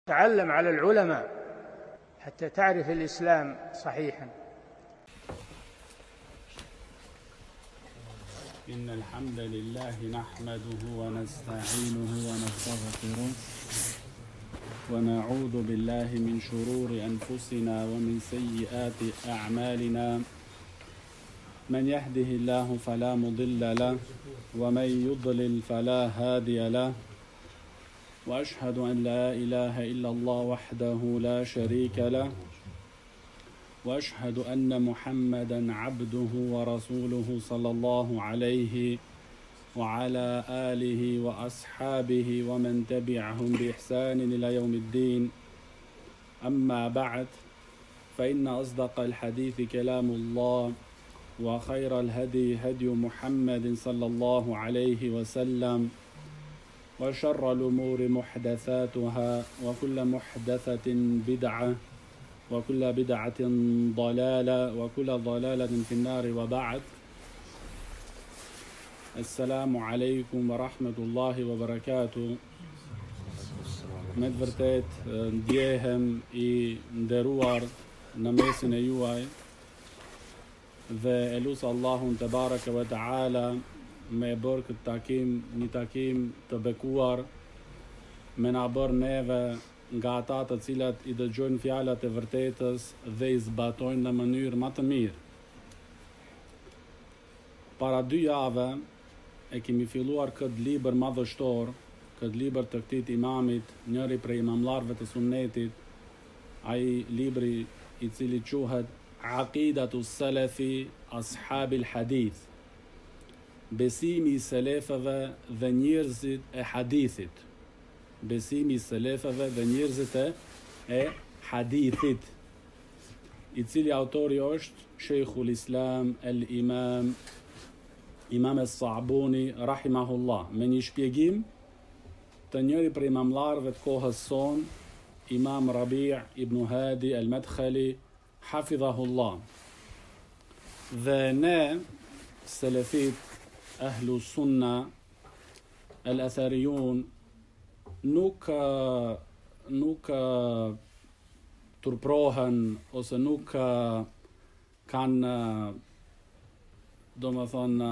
تعلم على العلماء حتى تعرف الإسلام صحيحا. إن الحمد لله نحمده ونستعينه ونستغفره ونعوذ بالله من شرور أنفسنا ومن سيئات أعمالنا. من يهده الله فلا مضل له ومن يضلل فلا هادي له، وأشهد أن لا إله إلا الله وحده لا شريك له، وأشهد أن محمدا عبده ورسوله صلى الله عليه وعلى آله وأصحابه ومن تبعهم بإحسان إلى يوم الدين. أما بعد، فإن أصدق الحديث كلام الله، وخير الهدي هدي محمد صلى الله عليه وسلم، وشر الأمور محدثاتها، وكل محدثة بدعة، وكل بدعة ضلالة، وكل ضلالة في النار. وبعد، السلام عليكم ورحمة الله وبركاته. Me të vërtet ndjehem I nderuar në mesin e juaj dhe e lusë Allahun te bareke ve taala me bërë këtë takim një takim të bekuar, me na bërë neve nga ata të cilat I dëgjojnë fjalat e vërtetës dhe I zbatojnë në mënyrë më të mirë. Para 2 javë e kemi filluar këtë libër madhështor, këtë libër të këtij imamit, njëri prej imamlarëve të sunnetit, ai libri I cili quhet Aqidatu Salafi Ashabil Hadith, besimi I selefëve dhe njerëzit e hadithit. Besimi I selefëve dhe njerëzit e hadithit, I cili autori është Sheikhul Islam el-Imam Imam es-Sabuni rahimahullah, me një shpjegim të njëri prej imamlarëve të kohës son, Imam Rabi' ibn Hadi al-Madkhali hafidhahullah. Dhe ne selefit, ahlu sunna, al-athariyun, nuk turprohen ose nuk kanë, do më thonë,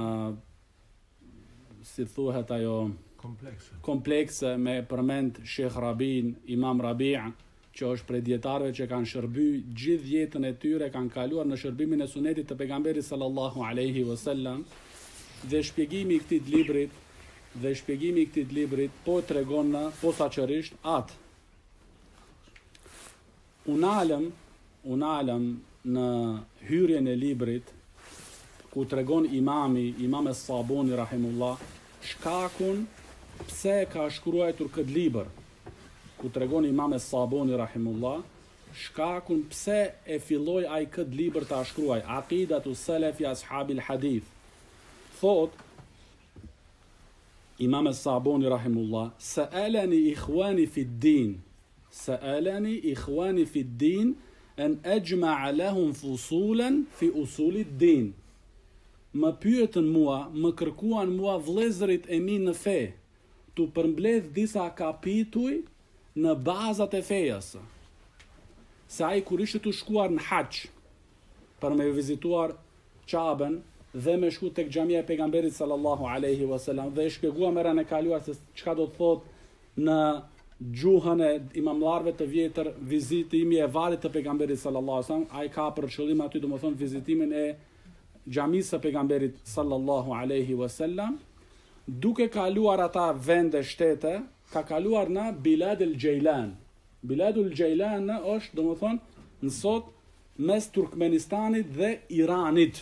si thuhet ajo, komplekse me përmend Sheikh Rabin, Imam Rabi', që është prej dietarëve që kanë shërby gjithë jetën e tyre, kanë kaluar në shërbimin e sunetit të pejgamberit sallallahu alaihi wasallam. Dhe shpjegimi I këtij librit po tregon posaçërisht atë. Unalëm në hyrjen e librit ku tregon Imam es-Sabuni rahimullah shkakun pse ka shkruar këtë libër. Ku tregon Imam es-Sabuni rahimullah shkakun pse e filloi ai këtë libër ta shkruaj, Aqidatu Salafi Ashabil Hadith. Thot Imam es-Sabuni rahimullah, sa'alani ikhwani fi ddin an ajma'a lahum fusulan fi usuli ddin. Më pyetën mua, më kërkuan mua vëllezërit e mi në fe, tu përmbledh disa kapituj në bazat e fejes. Se ai kur ishte të shkuar në hax për me vizituar Qaben dhe me shku tek xhamia e pejgamberit sallallahu alaihi wasallam, dhe e shpjegua me rënë e kaluar se çka do të thotë në gjuhën e imamlarëve të vjetër vizitimi e varit të pejgamberit sallallahu alaihi wasallam. Ai ka për qëllim aty domethënë vizitimin e xhamisë së pejgamberit sallallahu alaihi wasallam, duke kaluar ata vende shtete, ka kaluar në Biladul Gjejlan. Biladul Gjejlan është domethënë në sot mes Turkmenistanit dhe Iranit.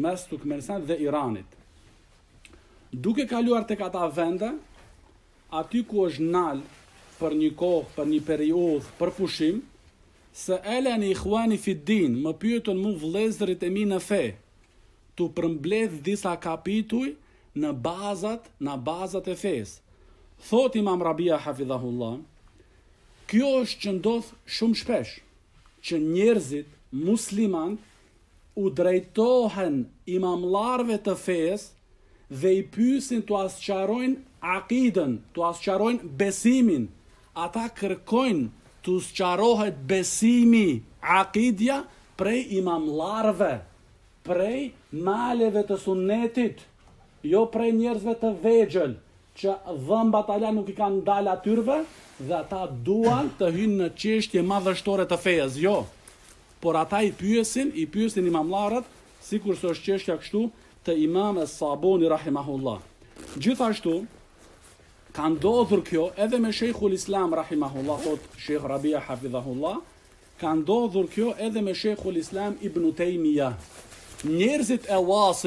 Duke kaluar tek ata vende, aty ku është nal për një kohë, për një periudhë, për pushim, se elani ikhwani fi ddin, më pyetën mu vëllezërit e mi në fe, tu përmbledh disa kapituj në bazat e fesë. Thot Imam Rabia hafidhahullah, kjo është që ndodh shumë shpesh, që njerëzit musliman u drejtohen imamlarëve të fesë dhe I pyesin tu asqarojnë aqidën, tu asqarojnë besimin. Ata kërkojnë të sqarohet besimi, akidja, prej imamlarve, prej maleve të sunnetit, jo prej njerëzve të vegjël, që dhëmbat ala nuk i kanë dalë atyrve, dhe ata duan të hynë në çështje madhështore të fejes, jo. Por ata i pyesin imamlarët, sikur se është çështja kështu të Imam Es-Sabuni rahimahullah. Gjithashtu, ka ndodhur kjo edhe me Sheikhul Islam rahimahullah, thot Sheikh Rabia hafidhahullah, ka ndodhur kjo edhe me Sheikhul Islam Ibn Taymija. Njerëzit e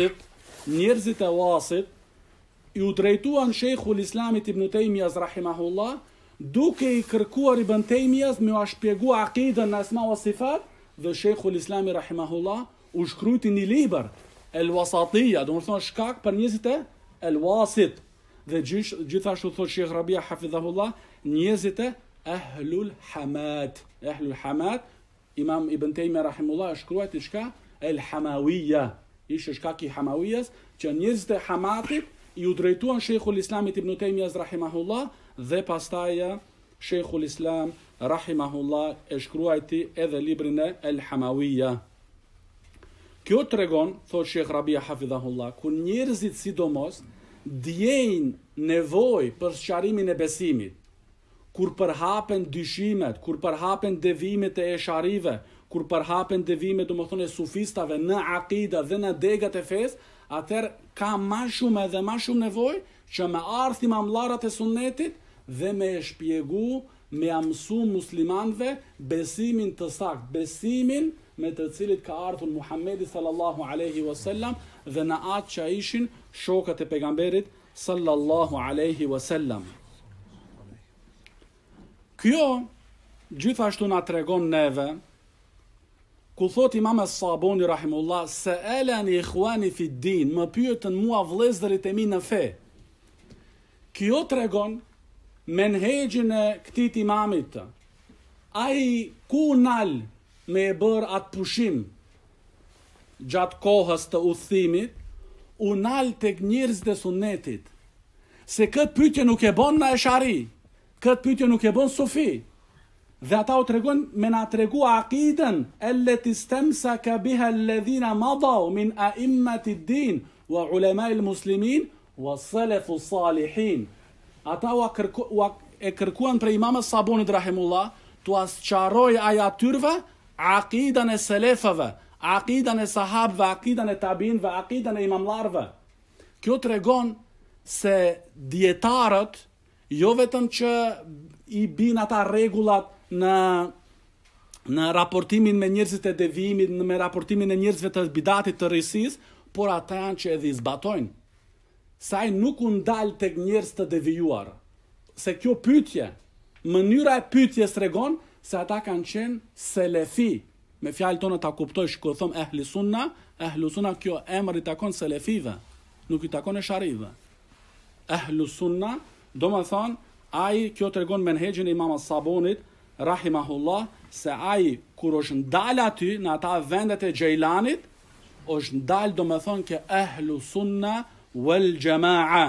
wasit i u drejtuan Sheikhul Islamit Ibn Taymijas rahimahullah, duke i kërkuar Ibn Taymijas me u shpjegu akidën në asma wa sifat, dhe Sheikhul Islami rahimahullah u shkrujti një libër, El Wasatija, do më thonë shkak për njerëzit e El Wasit, dhe gjithashtu thot Sheikh Rabia hafidhahullah, njerëzit e Ahlul Hamad. Ahlul Hamad, Imam Ibn Taymija rahimahullah shkruajti shka El Hamawija, ishte shkak i Hamawijas, që njerëzit e Hamatit i u drejtuan Sheikhul Islamit Ibn Taymijas rahimahullah, dhe pastaj Sheikhul Islam rahimahullah e shkruajti edhe librin e El Hamawija. Kjo tregon, thot Sheikh Rabia hafidhahullah, kur njerëzit sidomos djejnë nevojë për sqarimin e besimit, kur përhapen dyshimet, kur përhapen devimet e esharive, kur përhapen devimet domethënë e sufistave në akida dhe në degat e fesë, atëherë ka më shumë edhe më shumë nevojë që me ardh imamllarat e sunnetit dhe me e shpjegu, me mësu muslimanve besimin të sakt, besimin me të cilit ka ardhur Muhamedi sallallahu alaihi wasallam dhe në atë që ishin shokët e pejgamberit sallallahu alaihi wasallam. Kjo gjithashtu na tregon neve, ku thot Imam Es-Sabuni rahimullah, se elani ikhwani fi din, më pyetën mua vëllezërit e mi në fe. Kjo tregon menhegjin e këtij imamit. Ai ku nal me e bërë atë pushim gjatë kohës të udhëtimit, u nal tek njerëzit e sunnetit. Se këtë pyetje nuk e bën na eshari, këtë pyetje nuk e bën sufi. Dhe ata u tregon me na tregu akiden allati istamsaka biha alladhina madaw min a'immati ad-din wa ulama al-muslimin wa salafu salihin. Ata e kërkuan për Imam Es-Sabunit rahimullah tu asqaroj ajatyrve akidan e selefëve, akidan e sahabëve, akidan e tabinëve, akidan e imamlarve. Kjo tregon se dietarët jo vetëm që i bin ata rregullat në raportimin me njerëzit e devimit, me raportimin e njerëzve të bidatit të rësis, por ata janë që edhe i zbatojnë. Saj nuk u ndal tek njerëz të devijuar. Se kjo pyetje, mënyra e pyetjes tregon se ata kanë qenë selefi. Me fjalë tonë ta kuptojsh kur thon ehli sunna, kjo emër i takon selefive, nuk i takon esharive. Ehlu sunna, do më thonë, ai kjo tregon menhegjin e Imam Es-Sabunit rahimahullah, se ai kur është ndal aty në ata vendet e Xhejlanit, është ndal do më thonë ke ehlu sunna wal jamaa.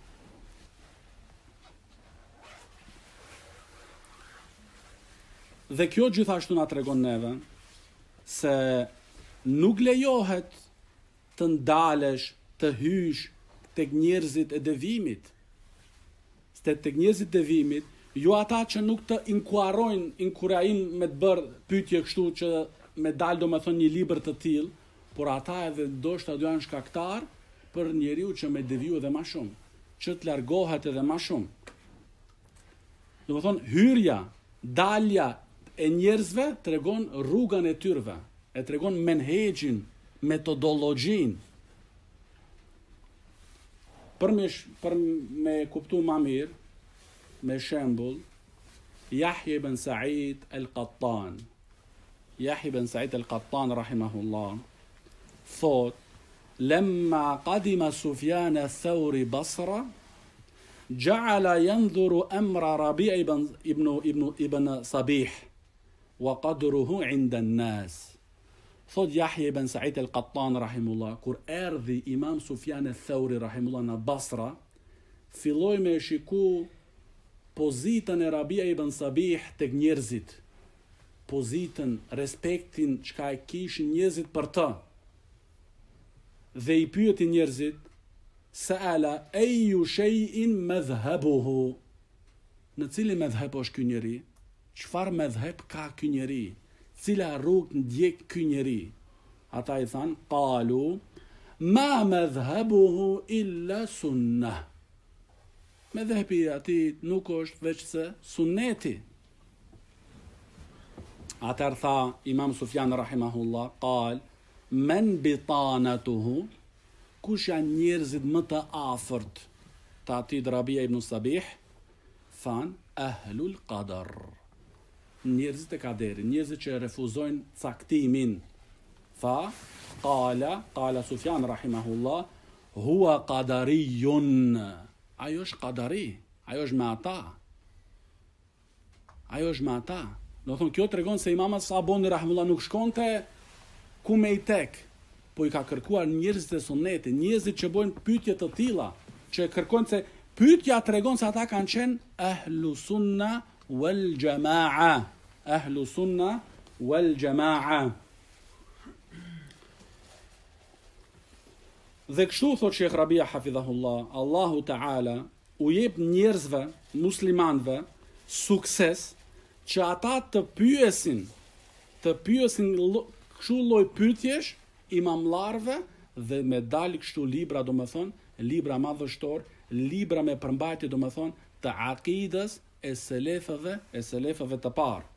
Dhe kjo gjithashtu na tregon neve se nuk lejohet të ndalesh, të hysh tek njerëzit e devimit. Tek njerëzit e devimit, jo ata që nuk të inkurajojnë me të bërë pyetje kështu që me dalë do me thonë një libër të tillë, por ata edhe ndoshta do janë shkaktar për njeriu që me deviju edhe më shumë, që të largohet edhe më shumë. Do me thonë hyrja, dalja e njerëzve tregon rrugën e tyrve, e tregon menhegjin, metodologjin. Për me kuptu ma mirë, me shembull, Yahya ibn Sa'id al-Qattan. Yahya ibn Sa'id al-Qattan rahimahullah thot: "Lamma qadima Sufyan ath-Thawri Basra, ja'ala yanzuru amra Rabi' ibn Sabih wa qadruhu 'inda an-nas." Thot Yahya ibn Sa'id al-Qattan rahimullah, kur erdhi Imam Sufjan ath-Thawri rahimullah në Basra, filloi me shiku pozitën e Rabia ibn Sabih tek njerëzit, pozitën, respektin çka e kishin njerëzit për të. Dhe i pyeti njerëzit, sa'ala ayu shay'in madhhabuhu. Në cilin madhhab është ky njeri? Çfarë madhhab ka ky njeri? Cila rrugë ndjek ky njeri? Ata i thanë, qalu ma madhhabuhu illa sunnah. Madhhabi i atij nuk është veç se sunneti. Atëherë tha Imam Sufjan rahimahullah, qal men bitanatuhu, kush janë njerëzit më të afërt të atij Rabia ibn Sabih? Than ahlul qadar, njerëzit e kaderit, njerëzit që refuzojnë caktimin. Tha qala Sufjan rahimahullah, huwa qadariyun, ajo është qadari, ajo është me ata. Ajo është me ata. Do thonë, kjo tregon se Imam Saboni rahimahullah nuk shkonte ku me i tek, po i ka kërkuar njerëzit e sunnetit, njerëzit që bojnë pyetje të tilla, që kërkojnë, se pyetja tregon se ata kanë qenë ahlu sunna wal jamaa. Ahlu sunna wal jamaa. Dhe kështu thot Sheikh Rabia hafidhahullah, Allahu Ta'ala u jep njerëzve, muslimanëve, sukses që ata të pyesin kështu lloj pyetjesh imamllarëve dhe me dalë kështu libra, do më thonë, libra madhështor, libra me përmbajtje, do më thonë, të akidës e selefëve të parë.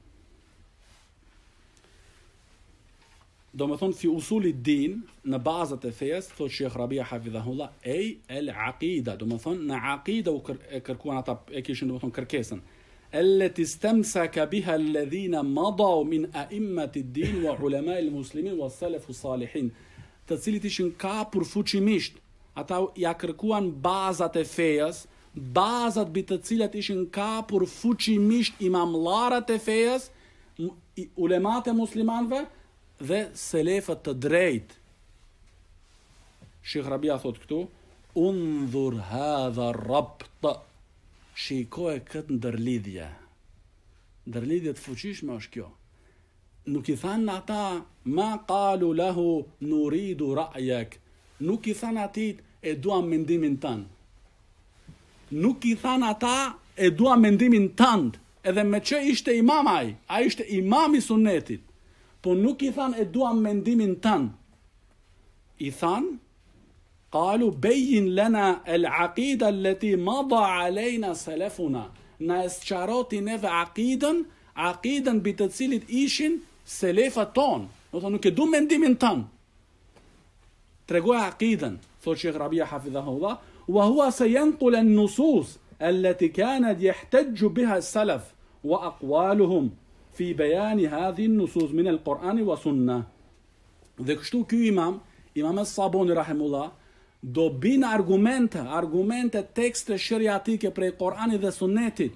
Do më thonë, fi usuli din, në bazat e fejes, thot Sheikh Rabia hafidhahullah, el aqida, do më thonë, në aqida e kërkuan ata, e kishin, do më thonë, kërkesën. Allati istamsaka biha alladhina madaw min a'immati ad-din wa ulama al-muslimin wa salafu salihin, të cilit ishin kapur fuqimisht, ata ja kërkuan bazat e fejes, bazat mbi të cilat ishin kapur fuqimisht imamllarët e fejes, ulemat e muslimanëve dhe selefët të drejt. Sheikh Rabia thot këtu, undhur hadha rabt, shikoj këtë ndërlidhje. Ndërlidhje të fuqishme është kjo. Nuk i thanë ata, ma qalu lahu nuridu ra'yak. Nuk i thanë atit, e duam mendimin tënd. Nuk i thanë ata, e duam mendimin tënd. Edhe me që ishte imam ai ishte imam i sunnetit. Po nuk i thanë, e duam mendimin tënd. I thanë, qalu bejin lana al-aqida allati mada alejna salafuna. Na esqaroti neve aqiden mbi të cilit ishin selefat ton. Do thonë, nuk e du mendimin tan. Tregoj aqiden, thot Sheikh Rabia hafidhahullah, wa huwa sayanqul an-nusus allati kanat yahtajju biha as-salaf wa aqwaluhum fi bayan hadhihi an-nusus min al-Qur'an wa sunnah. Dhe kështu ky imam as-Saboni rahimullah, do bin argumente tekste shariatike prej Koranit dhe Sunnetit,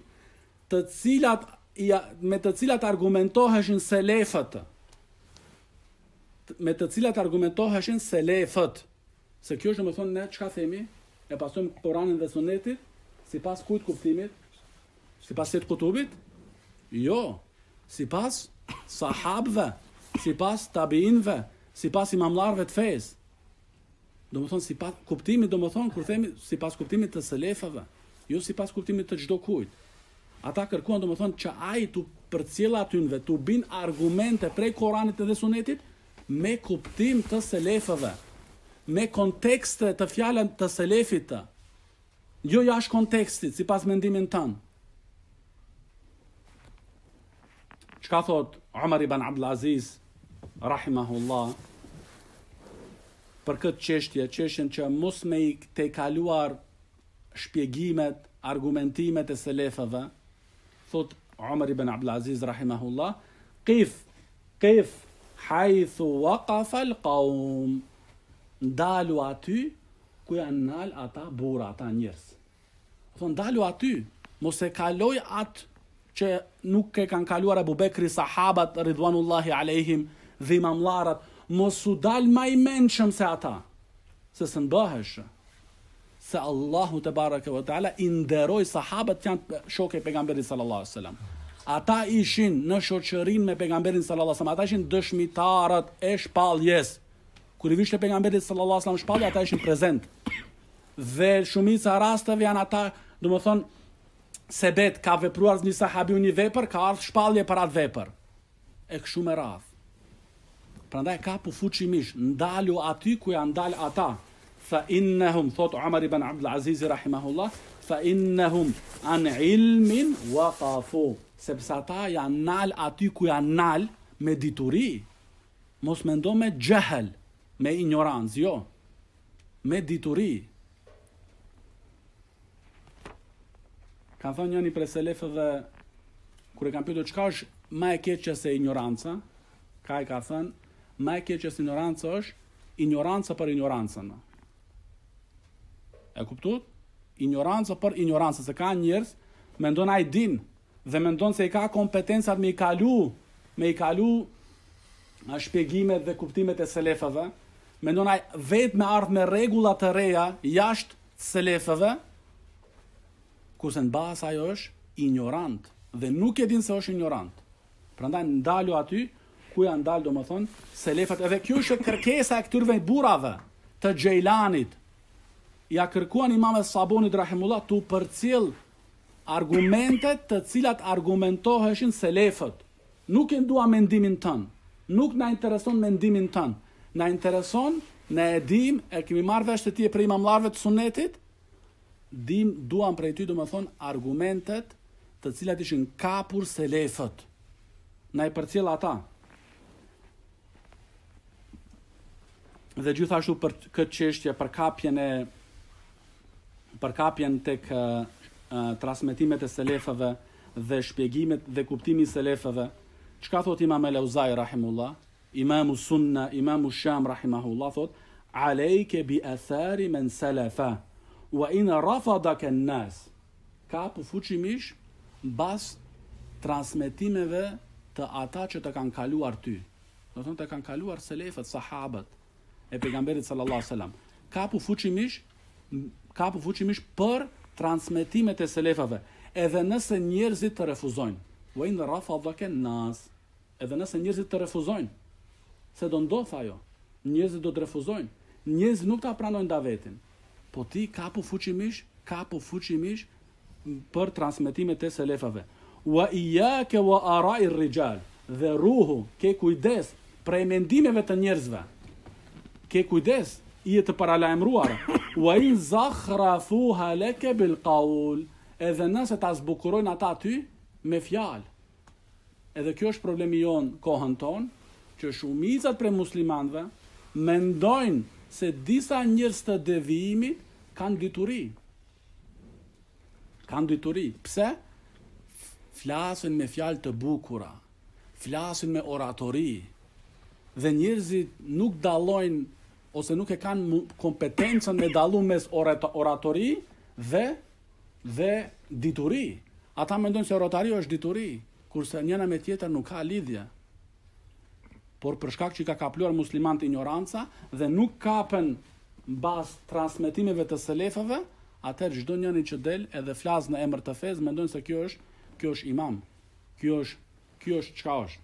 me të cilat argumentoheshin selefët. Se kjo është, më thonë, ne çka themi? E pasojmë Koranin dhe Sunnetit sipas kujt kuptimit? Sipas Sayyid Qutubit? Jo, sipas sahabëve, sipas tabiinëve, sipas imamllarëve të fesë. Do më thonë, si pas kuptimit, do më thonë, kur themi, si pas kuptimit të selefave, jo si pas kuptimit të çdo kujt. Ata kërkuan, do më thonë, që ai të përcjell atynve, të bin argumente prej Koranit dhe Sunetit, me kuptim të selefave, me kontekste të fjalën të selefit të, jo jashtë kontekstit, si pas mendimin tanë. Çka thot Umar ibn Abdul Aziz, rahimahullah, për këtë çështjen që mos me i te kaluar shpjegimet, argumentimet e selefëve, thot Umar ibn Abdul Aziz rahimahullah, qif haythu waqafa al-qawm, ndalu aty ku janë nal ata burra, ata njerëz. Thon ndalu aty, mos e kaloj atë që nuk e kanë kaluar Abu Bekri, sahabat ridwanullahi alejhim dhe imamllarët, mos u dal më i mençëm se ata, se s'nbëhesh. se Allahu te bareke ve teala i nderoi sahabët janë shokë e pejgamberit sallallahu alaihi wasallam. Ata ishin në shoqërinë me pejgamberin sallallahu alaihi wasallam, ata ishin dëshmitarët e shpalljes. Kur i vishte pejgamberit sallallahu alaihi wasallam shpallja, ata ishin prezent. Dhe shumica rasteve janë ata, domethënë, sebet ka vepruar një sahabiu një vepër, ka ardhur shpallje për atë vepër. E kështu me radhë. Prandaj kapu fuqimisht ndalu aty ku janë ndal ata. Fa innahum, thot Umar ibn Abdul Aziz rahimahullah, fa innahum an ilmin waqafu. Sepse ata janë nal aty ku janë nal me dituri. Mos mendo me jahel, me ignorancë, jo. Me dituri. Kanë thënë njëri prej selefëve, kur e kanë pyetur çka është më e keqe se ignoranca, ka thënë, më e keqe se ignoranca është ignoranca për ignorancën. E kuptuat? Ignoranca për ignorancën, se ka njerëz mendon ai din dhe mendon se i ka kompetencat me i kalu shpjegimet dhe kuptimet e selefëve, mendon ai vetë me ardh me rregulla të reja jashtë selefëve, kurse në bazë ajo është ignorant dhe nuk e din se është ignorant. Prandaj ndalu aty ku janë dalë, domethënë, selefët, edhe kjo është kërkesa e këtyre burrave të Xhejlanit. Ja kërkuan Imam Sabonit rahimullah tu përcjell argumentet të cilat argumentoheshin selefët. Nuk e dua mendimin tën. Nuk na intereson mendimin tën. Na intereson, ne e dim, e kemi marrë vesh të ti për imamllarëve të sunetit, duam prej ty, domethënë, argumentet të cilat ishin kapur selefët. Na i përcjell ata. Dhe gjithashtu për këtë çështje, përkapjen tek transmetimet e selefëve dhe shpjegimet dhe kuptimi i selefëve, çka thot Imam El-Auzai rahimullah, Imamu Sunna, Imamu Sham rahimahullah, thot alejke bi athari men salafa wa in rafadaka an-nas. Ka fuqimisht mbas transmetimeve të ata që të kanë kaluar ty. Do të thonë të kanë kaluar selefët, sahabët e pejgamberit sallallahu alaihi wasallam. Ka fuqimisht për transmetimet e selefëve, edhe nëse njerëzit të refuzojnë. Wa in rafadaka an-nas. Edhe nëse njerëzit të refuzojnë, se do ndodh ajo. Njerëzit do të refuzojnë. Njerëzit nuk ta pranojnë davetin. Po ti kapu fuqimisht për transmetimet e selefëve. Wa iyyaka wa ara'i ar-rijal. Dhe ruhu, ke kujdes prej mendimeve të njerëzve. Ke kujdes, i e të paralajmëruar. Wa in zakhrafuha laka bil qawl. Edhe nëse ta zbukurojnë ata ty me fjalë. Edhe kjo është problemi jonë kohën tonë, që shumicat prej muslimanëve mendojnë se disa njerëz të devijimit kanë dituri. Pse? Flasin me fjalë të bukura, flasin me oratori, dhe njerëzit nuk dallojnë ose nuk e kanë kompetencën me dallu mes oratori dhe dituri. Ata mendojnë se oratori është dituri, kurse njëna me tjetër nuk ka lidhje. Por për shkak që ka kapluar muslimanët ignoranca dhe nuk kapen mbas transmetimeve të selefëve, atëherë çdo njeri që del edhe flas në emër të fesë mendojnë se kjo është imam. Kjo është çka është.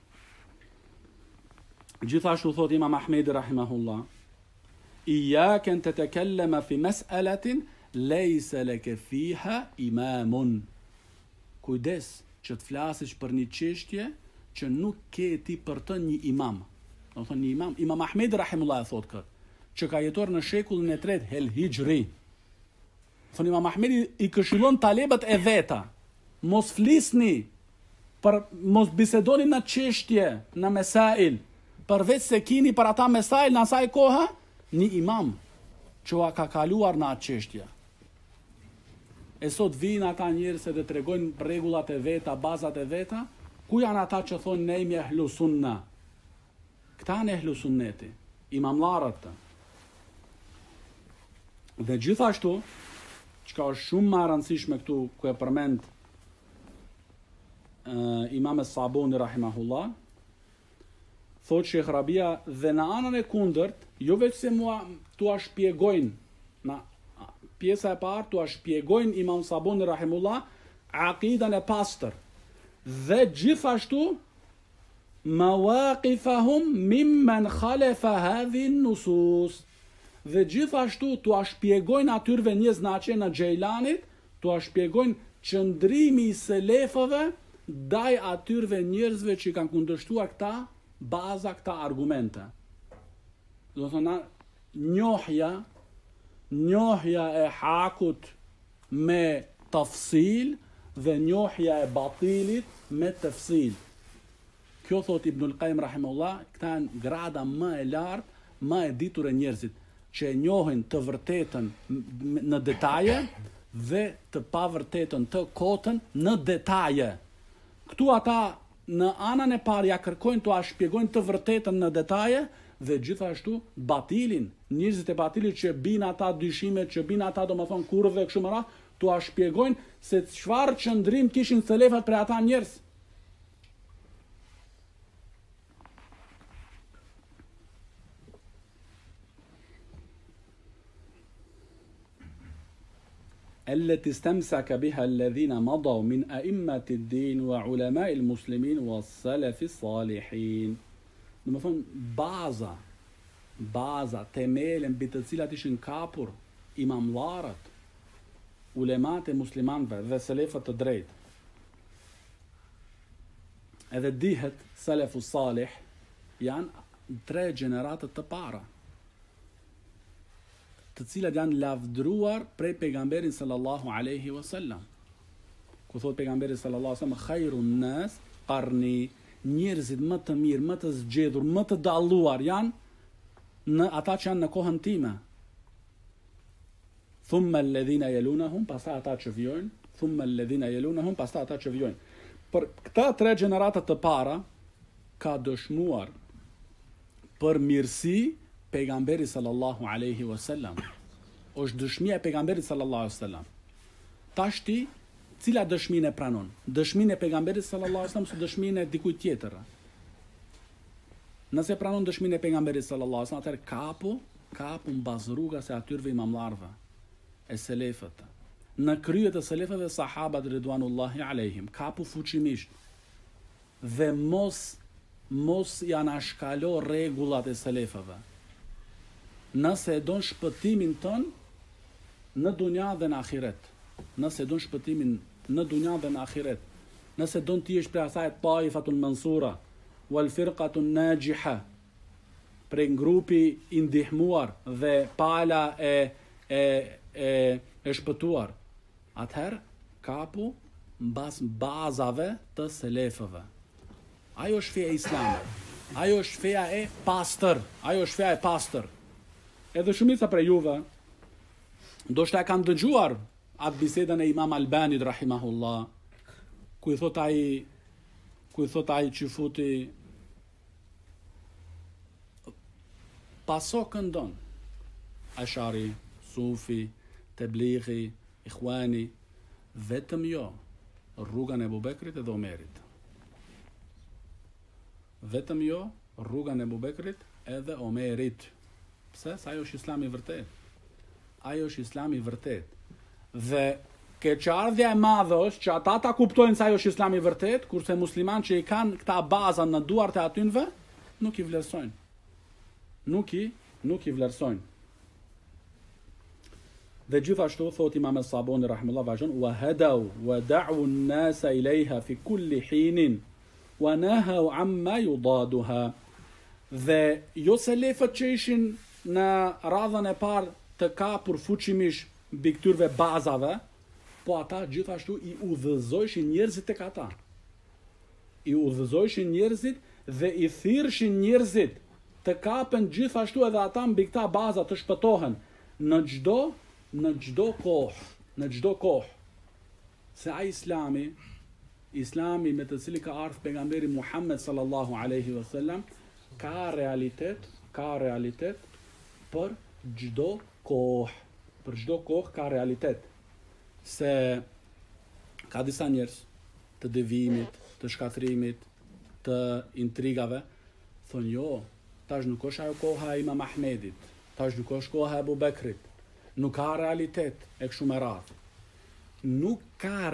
Gjithashtu thot Imam Ahmedi rahimahullah, iyyaka an tatakallama fi mas'alatin laysa laka fiha imamun. Kujdes që të flasësh për një çështje që nuk ke ti për të një imam. Do thonë një imam. Imam Ahmedi rahimullah thot këtë, që ka jetuar në shekullin e 3 el Hijri. Thonë Imam Ahmedi i këshillon talebët e veta, mos flisni, mos bisedoni në çështje, në mesail, përveç se kini për ata mesail në asaj kohë një imam që ka kaluar në atë çështje. E sot vinë ata njerëz dhe tregojnë rregullat e veta, bazat e veta, ku janë ata që thonë ne jemi ehlu sunna? Këta janë ehlu sunneti, imamllarët të. Dhe gjithashtu, çka është shumë më e rëndësishme këtu ku e përmend Imam Saboni rahimahullah, thot Sheikh Rabia, dhe në anën e kundërt, jo vetë se mua tua shpjegojnë pjesa e parë tua shpjegojnë Imam Sabuni rahimullah aqidan e pastër dhe gjithashtu mawaqifahum mimman khalafa hadhihi an-nusus. Dhe gjithashtu tua shpjegojnë atyrve njerëz në Xhejlanit, tua shpjegojnë qëndrimi i selefëve ndaj atyrve njerëzve që kanë kundërshtuar këta baza, këta argumente. Do të thonë njohja e hakut me tafsil dhe njohja e batilit me tafsil. Kjo thot Ibnul Qayyim rahimahullah, këta janë grada më e lartë, më e ditur e njerëzit që e njohin të vërtetën në detaje dhe të pavërtetën, të kotën në detaje. Këtu ata në anën e parë ja kërkojnë t'ua shpjegojnë të vërtetën në detaje dhe gjithashtu batilin, njerëzit e batilit që bin ata dyshime, që bin ata domethënë kurrë kështu më radh, t'ua shpjegojnë se çfarë qëndrim kishin selefat për ata njerëz. التي استمسك بها الذين مضوا من أئمة الدين وعلماء المسلمين والسلف الصالحين. Do të thonë baza, themelen mbi të cilat ishin kapur imamllarët, ulemat e muslimanëve dhe selefët të drejtë. Edhe dihet selefu salih janë 3 gjeneratët të para, të cilat janë lavdruar prej pejgamberit sallallahu alaihi wasallam. Ku thot pejgamberi sallallahu alaihi wasallam khairun nas qarni, njerëzit më të mirë, më të zgjedhur, më të dalluar janë në ata që janë në kohën time. Thumma alladhina yalunahum, pastaj ata që vijojnë, thumma alladhina yalunahum, pastaj ata që vijojnë. Për këta 3 gjeneratat të para ka dëshmuar për mirësi pejgamberi sallallahu alaihi wasallam. Është dëshmia e pejgamberit sallallahu alaihi wasallam. Tashti, cila dëshminë e pranon? Dëshminë e pejgamberit sallallahu alaihi wasallam ose dëshminë e dikujt tjetër? Nëse pranon dëshminë e pejgamberit sallallahu alaihi wasallam, atëherë kapu mbas rrugës e atyrve imamllarëve e selefët. Në krye të selefëve sahabat ridwanullahi alaihim, kapu fuqimisht dhe mos janë ashkalo rregullat e selefëve. Nëse e don shpëtimin ton në dunja dhe në ahiret. Nëse don shpëtimin në dunja dhe në ahiret. Nëse don ti jesh prej asaj taifatun mansura wal firqatun najiha, prej grupi i ndihmuar dhe pala e shpëtuar, atëherë kapu mbas bazave të selefëve. Ajo është feja islame. Ajo është feja e pastër. Edhe shumica prej juve ndoshta e kanë dëgjuar atë bisedën e Imam Albanit rahimahullah, ku i thot ai që futi paso këndon Ashari, Sufi, Teblighi, Ikhwani, vetëm jo rrugën e Abubekrit dhe Omerit. Vetëm jo rrugën e Abubekrit edhe Omerit. Pse? Sa ajo është Islami i vërtet. Ajo është Islami i vërtet. Dhe keqardhja e madhe është që ata ta kuptojnë se ajo është Islami i vërtet, kurse muslimanë që i kanë këta baza në duart e atynve, nuk i vlerësojnë. Nuk i vlerësojnë. Dhe gjithashtu thot Imam Sabuni rahimullah vazhdon wa hadaw wa da'u an-nasa ilayha fi kulli hinin wa nahaw amma yudaduha. Dhe jo selefët që ishin në radhën e parë të kapur fuqimisht mbi këtyre bazave, po ata gjithashtu i udhëzojshin njerëzit tek ata. I udhëzojshin njerëzit dhe i thirrshin njerëzit të kapen gjithashtu edhe ata mbi këta baza, të shpëtohen në çdo kohë. Se ai Islami me të cilin ka ardhur pejgamberi Muhammed sallallahu alaihi wasallam ka realitet për çdo kohë. Për çdo kohë ka realitet. Se ka disa njerëz të devijimit, të shkatrimit, të intrigave, thonë jo, tash nuk është ajo koha e Imam Ahmedit, tash nuk është koha e Abu Bekrit. nuk ka realitet e kështu me radhë. Nuk ka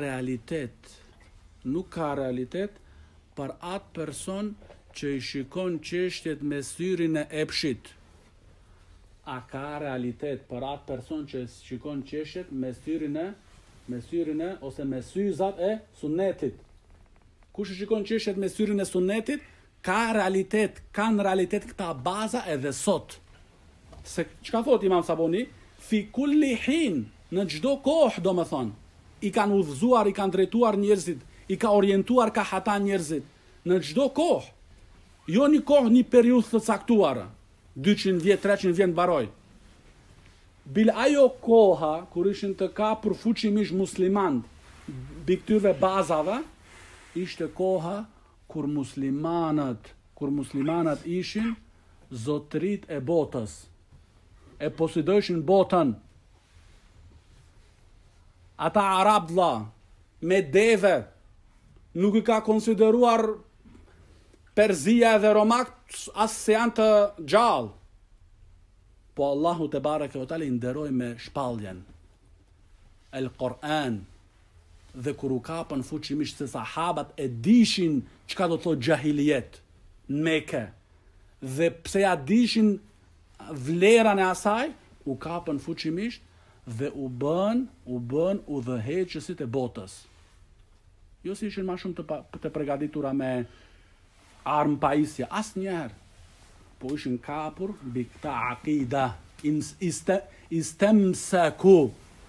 realitet për atë person që i shikon çështjet me syrin e epshit. A ka realitet për atë person që shikon çështjet me syrin e ose me syzat e sunnetit. Kush i shikon çështjet me syrin e sunnetit, kanë realitet këta baza edhe sot. Se çka thot Imam Sabuni, fi kulli hin, në çdo kohë, domethënë, i kanë udhëzuar, i kanë drejtuar njerëzit, i ka orientuar ka hata njerëzit, në çdo kohë. Jo një kohë, një periudhë të caktuar, 200 vjet, 300 vjet mbaroj. Bil ajo koha kur ishin të kapur fuqimisht muslimanët mbi këtyre bazave, ishte koha kur muslimanët ishin zotërit e botës, e posedojshin botën. Ata arab vlla me deve nuk i ka konsideruar Perzia dhe Romak as se janë të gjallë. Po Allahu te bareke ve teala i nderoi me shpalljen El Kur'an, dhe kur u kapën fuqimisht se sahabat e dishin çka do të thotë jahiliet në Mekë, dhe pse ja dishin vlerën e asaj, u kapën fuqimisht dhe u bën udhëheqësit e botës. Jo si ishin më shumë të përgatitura me armë pajisje, asnjëherë. Po ishin kapur mbi këta akida, istemsaku,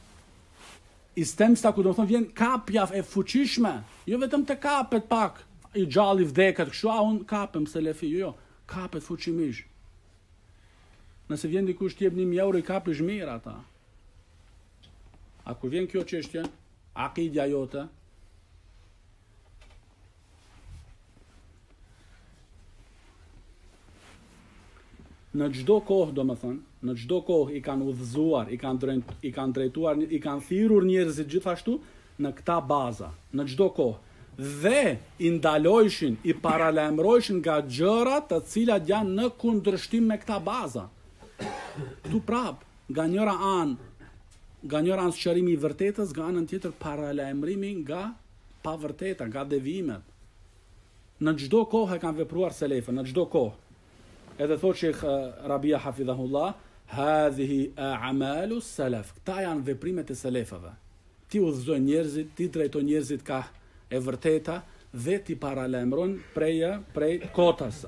do të thonë vjen kapja e fuqishme, jo vetëm të kapet pak, i gjalli vdeket, kështu, unë kapem selefi, jo, kapet fuqimisht. Nëse vjen dikush t'jep 1.000 euro, i kapish mirë ata. A kur vjen kjo çështje, akidja jote, në çdo kohë, domethënë, në çdo kohë i kanë udhëzuar, i kanë drejtuar, i kanë thirrur njerëzit gjithashtu në këta baza, në çdo kohë. Dhe i ndalojshin, i paralajmërojshin nga gjëra të cilat janë në kundërshtim me këta baza. Tu prap, nga njëra anë sqarimi i vërtetës, nga anën tjetër paralajmërimi nga pavërteta, nga devimet. Në çdo kohë e kanë vepruar selefët, në çdo kohë. Edhe thot Sheikh Rabia hafidhahullah, hadhihi a'malu salaf. Këta janë veprimet e selefëve. Ti udhëzon njerëzit, ti drejton njerëzit ka e vërteta dhe ti paralajmëron prej kotës.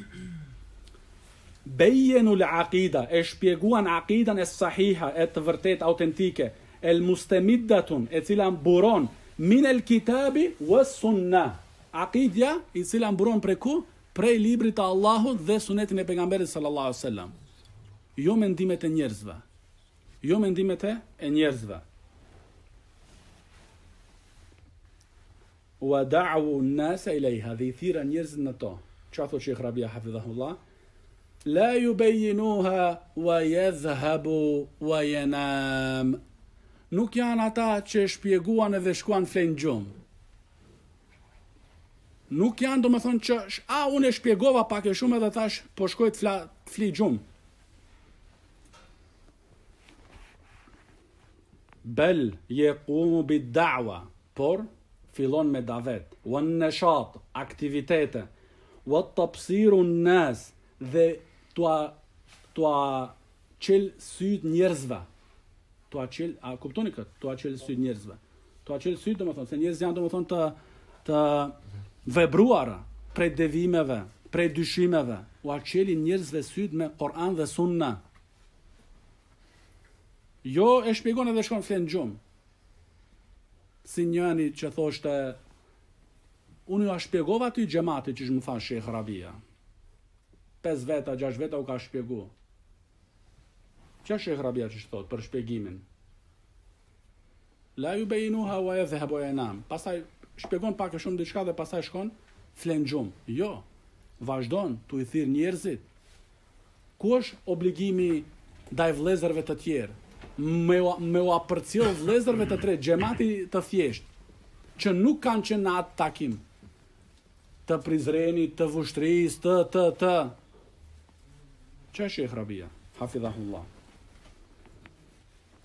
Bejenu l'aqida, e shpjeguan aqidan e sahiha, e të vërtet autentike, el mustemiddatun, e cila mburon min el kitabi was sunna. Aqidja i cila mburon prej ku? Prej librit të Allahut dhe sunetin e pejgamberit sallallahu alaihi wasallam. Jo mendimet e njerëzve. Wa da'u an-nasa ilayha, dhe i thira njerëzit në to. Çfarë thotë Sheikh Rabia hafidhahullah? La yubayyinuha wa yadhhabu wa yanam. Nuk janë ata që shpjeguan edhe shkuan flen gjumë. Nuk janë, do më thonë që unë e shpjegova pak e shumë edhe thash po shkoj të fli gjumë. Bel yaqumu bid-da'wa, por fillon me davet, wa nashat, aktivitete, wa tabsiru an-nas, dhe tua qel syt njerëzve. A kuptoni këtë? Tua qel syt njerëzve. Tua qel syt, do më thonë, se njerëz janë, do më thonë, të vebruara prej devimeve, prej dyshimeve, u aqeli njerëzve syt me Kur'an dhe Sunna. Jo e shpjegon edhe shkon flen gjumë. Si njëni që thoshte, unë ju a shpjegova ty xhamatit që më tha Sheikh Rabia. 5 veta, 6 veta u ka shpjegu. Që Sheikh Rabia që thot për shpjegimin? La yubayyinuha wa yadhhabu wa yanam. Pastaj shpjegon pak e shumë diçka dhe pastaj shkon flen gjumë. Jo, vazhdon tu i thirr njerëzit. Ku është obligimi ndaj vëllezërve të tjerë? Me u apërcjell vëllezërve të tre, xhamati të thjesht, që nuk kanë qenë në atë takim, të Prizrenit, të Vushtrisë, të. Që është Sheikh Rabia, hafidhahullah?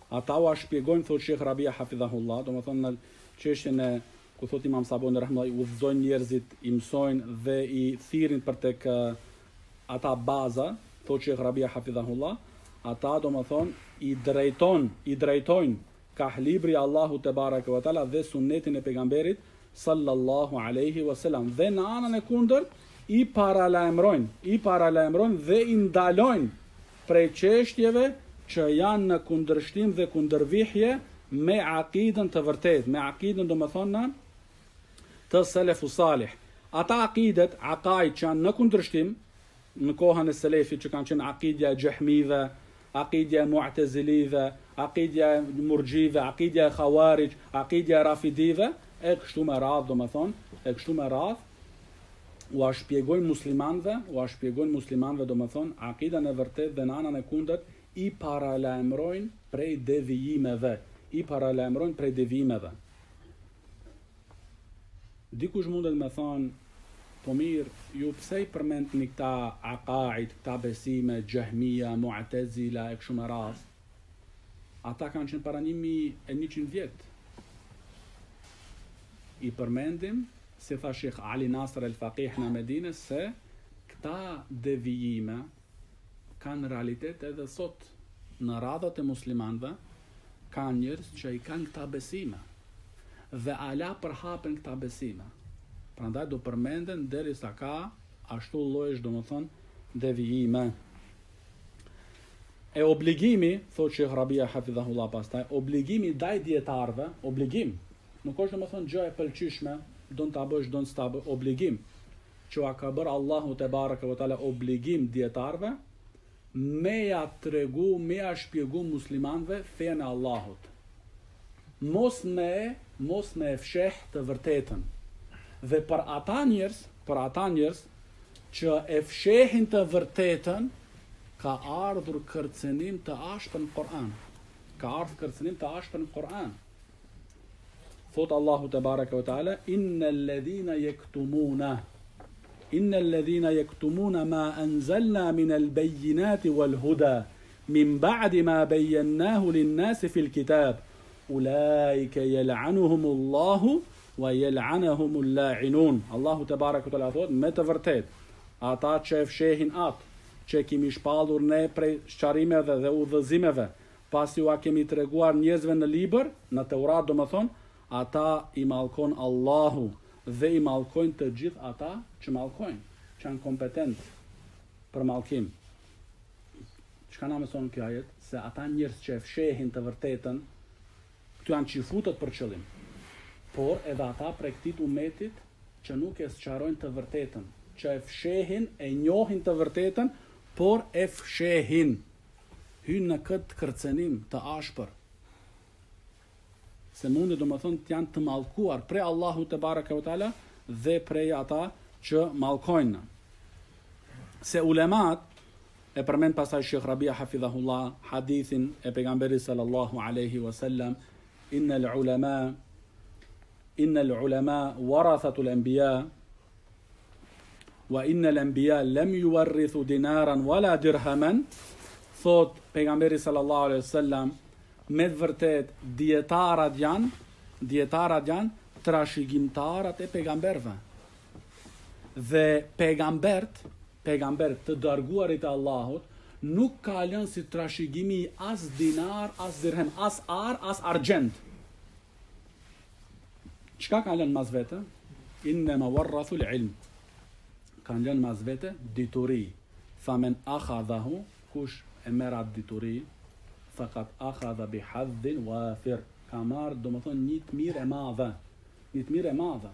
Ata u shpjegojnë, thot Shekh Rabia Hafidhahullah, do më thonë në çështjen e ku thot Imam Sabuni rahimahullah, i udhëzojnë njerëzit, i mësojnë dhe i thirrin për tek ata baza, thot Shekh Rabia Hafidhahullah, ata do më thonë i drejtojnë ka libri Allahu te baraka wa taala dhe sunnetin e pejgamberit sallallahu alaihi wasallam, dhe në anën e kundërt i paralajmërojnë dhe i ndalojnë prej çështjeve që janë në kundërshtim dhe kundërvihje me akidën të vërtet, me akidën do më thonë të selefu salih. Ata akidet, akaid që janë në kundërshtim, në kohën e selefit që kanë qenë akidja e Jahmive, akidja e Mu'tazilive, akidja e Murgjive, akidja e Khawarij, akidja e Rafidive, e kështu me radhë do më thonë, u a shpjegojnë muslimanëve do më thonë, akidan e vërtet dhe në anën e kundët i paralajmërojnë prej devijimeve. Dikush mundet me thonë, po mirë, ju pse i përmendni këta aqaid, këta besime, Jahmia, Mu'tazila e kështu me radhë? Ata kanë qenë para 1100 vjet. I përmendim, si tha Sheikh Ali Nasr el-Faqih në Medinë, se këta devijime kanë realitet edhe sot në radhët e muslimanëve, kanë njerëz që i kanë këta besime dhe ala përhapen këta besime. Prandaj do përmenden derisa ka ashtu llojesh domethënë devijime. E obligimi, thot Sheikh Rabia Hafidhahullah pastaj, obligimi ndaj dietarëve, obligim, nuk është domethënë gjë e pëlqyeshme, don ta bësh, don s'ta bësh, obligim. Që a ka bërë Allahu te baraka ve taala obligim dietarëve me ja tregu, me ja shpjegu muslimanëve fenë e Allahut. Mos me fsheh të vërtetën. Dhe për ata njerëz që e fshehin të vërtetën, ka ardhur kërcënim të ashpër në Kur'an. Thot Allahu te baraka ve taala, innal ladhina yaktumuna ma anzalna min al-bayyinati wal-huda min ba'di ma bayyanahu lin-nasi fil kitab ulaika yal'anuhumullahu wa yal'anuhumul la'inun. Allahu te baraka ve taala thot, me të vërtet, ata që e fshehin atë që kemi shpallur ne prej sqarimeve dhe udhëzimeve, pasi u a kemi treguar njerëzve në libër, në Teurat do më thonë, ata i mallkon Allahu dhe i mallkojnë të gjithë ata që mallkojnë, që janë kompetent për mallkim. Çka na mëson kjo ajet? Se ata njerëz që e fshehin të vërtetën, këtu janë çifutët për qëllim. Por edhe ata prej këtij umetit që nuk e sqarojnë të vërtetën, që e fshehin, e njohin të vërtetën, por e fshehin, hynë në këtë kërcenim të ashpër. Se mundi do më thonë të janë të mallkuar prej Allahu te baraka ve taala dhe prej ata që mallkojnë. Se ulemat, e përmend pasaj Sheikh Rabia Hafidhahullah hadithin e pejgamberit sallallahu alaihi wasallam, innal ulama warathatul anbiya wa innal anbiya lam yuwarrithu dinaran wala dirhaman. Thot pejgamberi sallallahu alaihi wasallam, me të vërtet dietarët janë trashëgimtarët e pejgamberëve. Dhe pejgambert të dërguarit e Allahut nuk ka lënë si trashëgimi as dinar, as dirhem, as ar, as argjend. Çka ka lënë mas vete? Innama warrathul ilm. Kanë lënë mas vete dituri. Famen akhadhahu, kush e merr atë dituri, faqat akhadha bihadhin wafir. Ka marrë, do më thonë, një të mirë e madhe.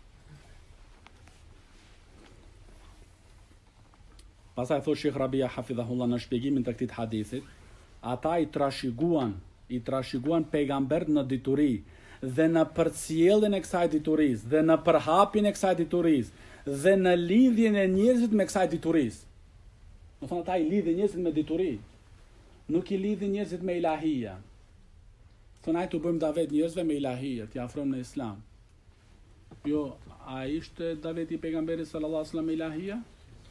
Pastaj thot Sheikh Rabia Hafidhahullah në shpjegimin të këtij hadithit, ata i trashëguan pejgambert në dituri dhe në përcjelljen e kësaj diturisë dhe në përhapjen e kësaj diturisë dhe në lidhjen e njerëzit me kësaj diturisë. Do thonë ata i lidhin njerëzit me dituri, nuk i lidhin njerëzit me ilahia. Thonë ai të bëjmë davet njerëzve me ilahia, t'i afrojmë në Islam. Jo, a ishte daveti i pejgamberit sallallahu alaihi wasallam me ilahia?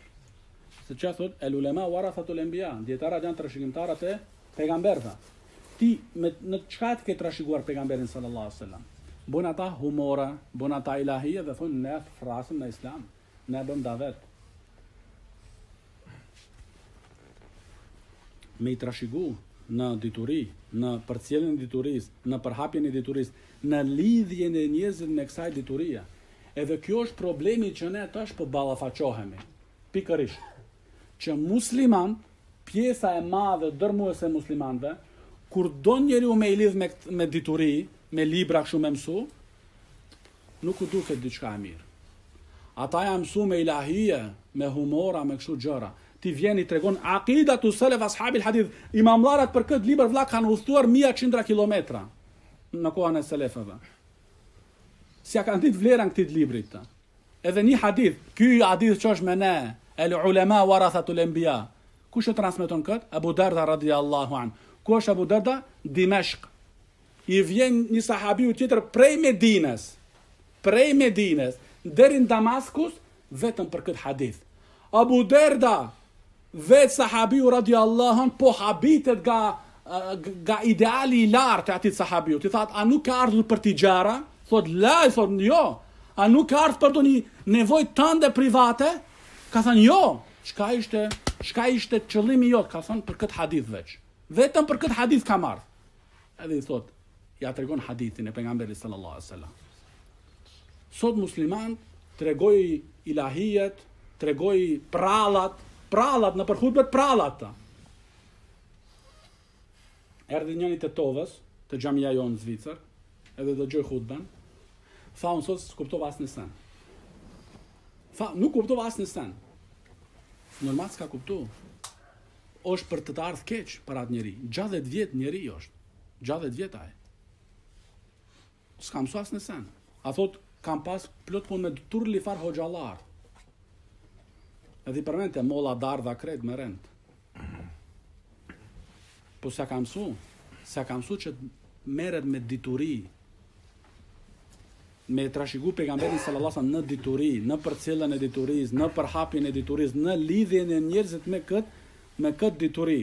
Se që thot, el ulema warathatul anbiya, dietarët janë trashëgimtarët e pejgamberëve. Ti në çka të ke trashëguar pejgamberin sallallahu alaihi wasallam? Bën ata humora, bën ata ilahia dhe thonë ne frasim në islam, ne bëm davet. Me I trashëgu në dituri, në përcjelljen e diturisë, në përhapjen e diturisë, në lidhjen e njerëzit me kësaj diturie. Edhe kjo është problemi që ne tash po ballafaqohemi. Pikërisht që musliman, pjesa e madhe dërmuese e muslimanëve, kur do njeriu me I lidh me dituri, me libra kështu me mësu, nuk u duket diçka e mirë. Ata janë mësu me ilahie, me humora, me kështu gjëra. Ti vjen I tregon aqidatu salaf ashabil hadith. Imamllarat për këtë libër vllak kanë udhëtuar mijë qindra kilometra në kohën e selefëve. Si ja kanë ditë vlerën këtij librit. Edhe një hadith, ky hadith që është me ne, el ulama warathatul anbiya. Kush e transmeton kët? Abu Darda radhiyallahu an. Ku është Abu Darda? Dimashq. I vjen një sahabiu tjetër prej Medinës, deri në Damaskus vetëm për këtë hadith. Abu Darda, vetë sahabiu radhiyallahu an, po habitet nga ideali I lartë e atij sahabiu. Ti thatë, a nuk ka ardhur për tijara? Thot, la, thot, jo. A nuk ka ardhur për një nevojë tënde private? Ka thënë, jo. Çka ishte qëllimi jot? Ka thënë për këtë hadith veç. Vetëm për këtë hadith kam ardhur. Edhe I thot, ja tregon hadithin e pejgamberit sallallahu alaihi wasallam. Sot musliman tregoj ilahijet, tregoj prallat në përhutbet prallat. Erdhi njëri të Tovës, të xhamia jonë në Zvicër, edhe dëgjoi hutben. Tha unë sot s'kuptova asnjë sen. Nuk kuptova asnjë sen. Normal s'ka kuptu. Është për të ardhur keq për atë njeri. 60 vjet njeri është. 60 vjet ai. S'ka mësu asnjë sen. A thot kam pas plot punë me turli far hoxhallar. Edhe I përmente molla dardha kret me rent. Po sa ka mësu që merret me dituri, me trashëgu pejgamberin sallallahu alaihi wasallam në dituri, në përcjelljen e diturisë, në përhapjen e diturisë, në lidhjen e njerëzit me këtë dituri.